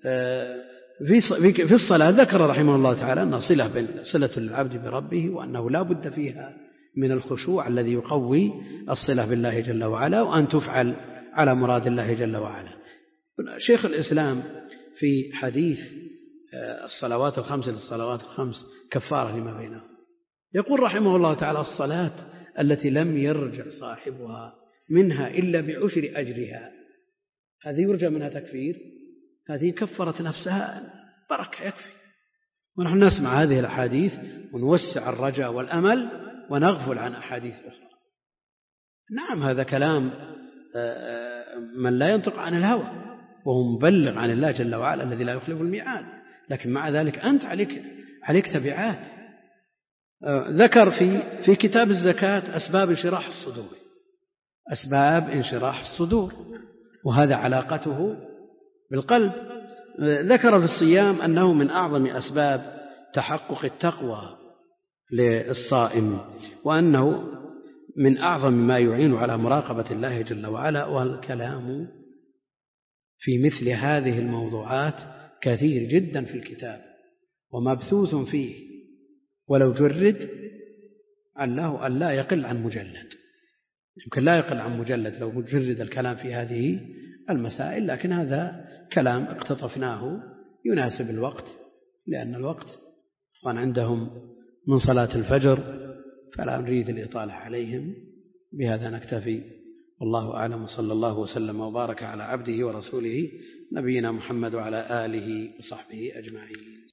في الصلاة ذكر رحمه الله تعالى أن صلة العبد بربه، وأنه لا بد فيها من الخشوع الذي يقوي الصلة بالله جل وعلا، وأن تفعل على مراد الله جل وعلا. شيخ الإسلام في حديث الصلوات الخمس للصلوات الخمس كفارة لما بينهم يقول رحمه الله تعالى: الصلاة التي لم يرجع صاحبها منها إلا بعشر أجرها، هذه يرجى منها تكفير، هذه كفرت نفسها بركة يكفي. ونحن نسمع هذه الأحاديث ونوسع الرجاء والأمل ونغفل عن أحاديث أخرى. نعم، هذا كلام من لا ينطق عن الهوى وهو مبلغ عن الله جل وعلا الذي لا يخلف الميعاد، لكن مع ذلك أنت عليك تبعات. ذكر في كتاب الزكاة أسباب انشراح الصدور، أسباب انشراح الصدور، وهذا علاقته بالقلب. ذكر في الصيام أنه من أعظم أسباب تحقق التقوى، للصائم، وأنه من أعظم ما يعين على مراقبة الله جل وعلا. والكلام في مثل هذه الموضوعات كثير جدا في الكتاب ومبثوث فيه، ولو جرد الله أن لا يقل عن مجلد، يمكن لا يقل عن مجلد لو جرد الكلام في هذه المسائل، لكن هذا كلام اقتطفناه يناسب الوقت، لأن الوقت طبعا عندهم من صلاة الفجر، فلا نريد الإطالة عليهم. بهذا نكتفي، والله أعلم، صلى الله وسلم وبارك على عبده ورسوله نبينا محمد وعلى آله وصحبه أجمعين.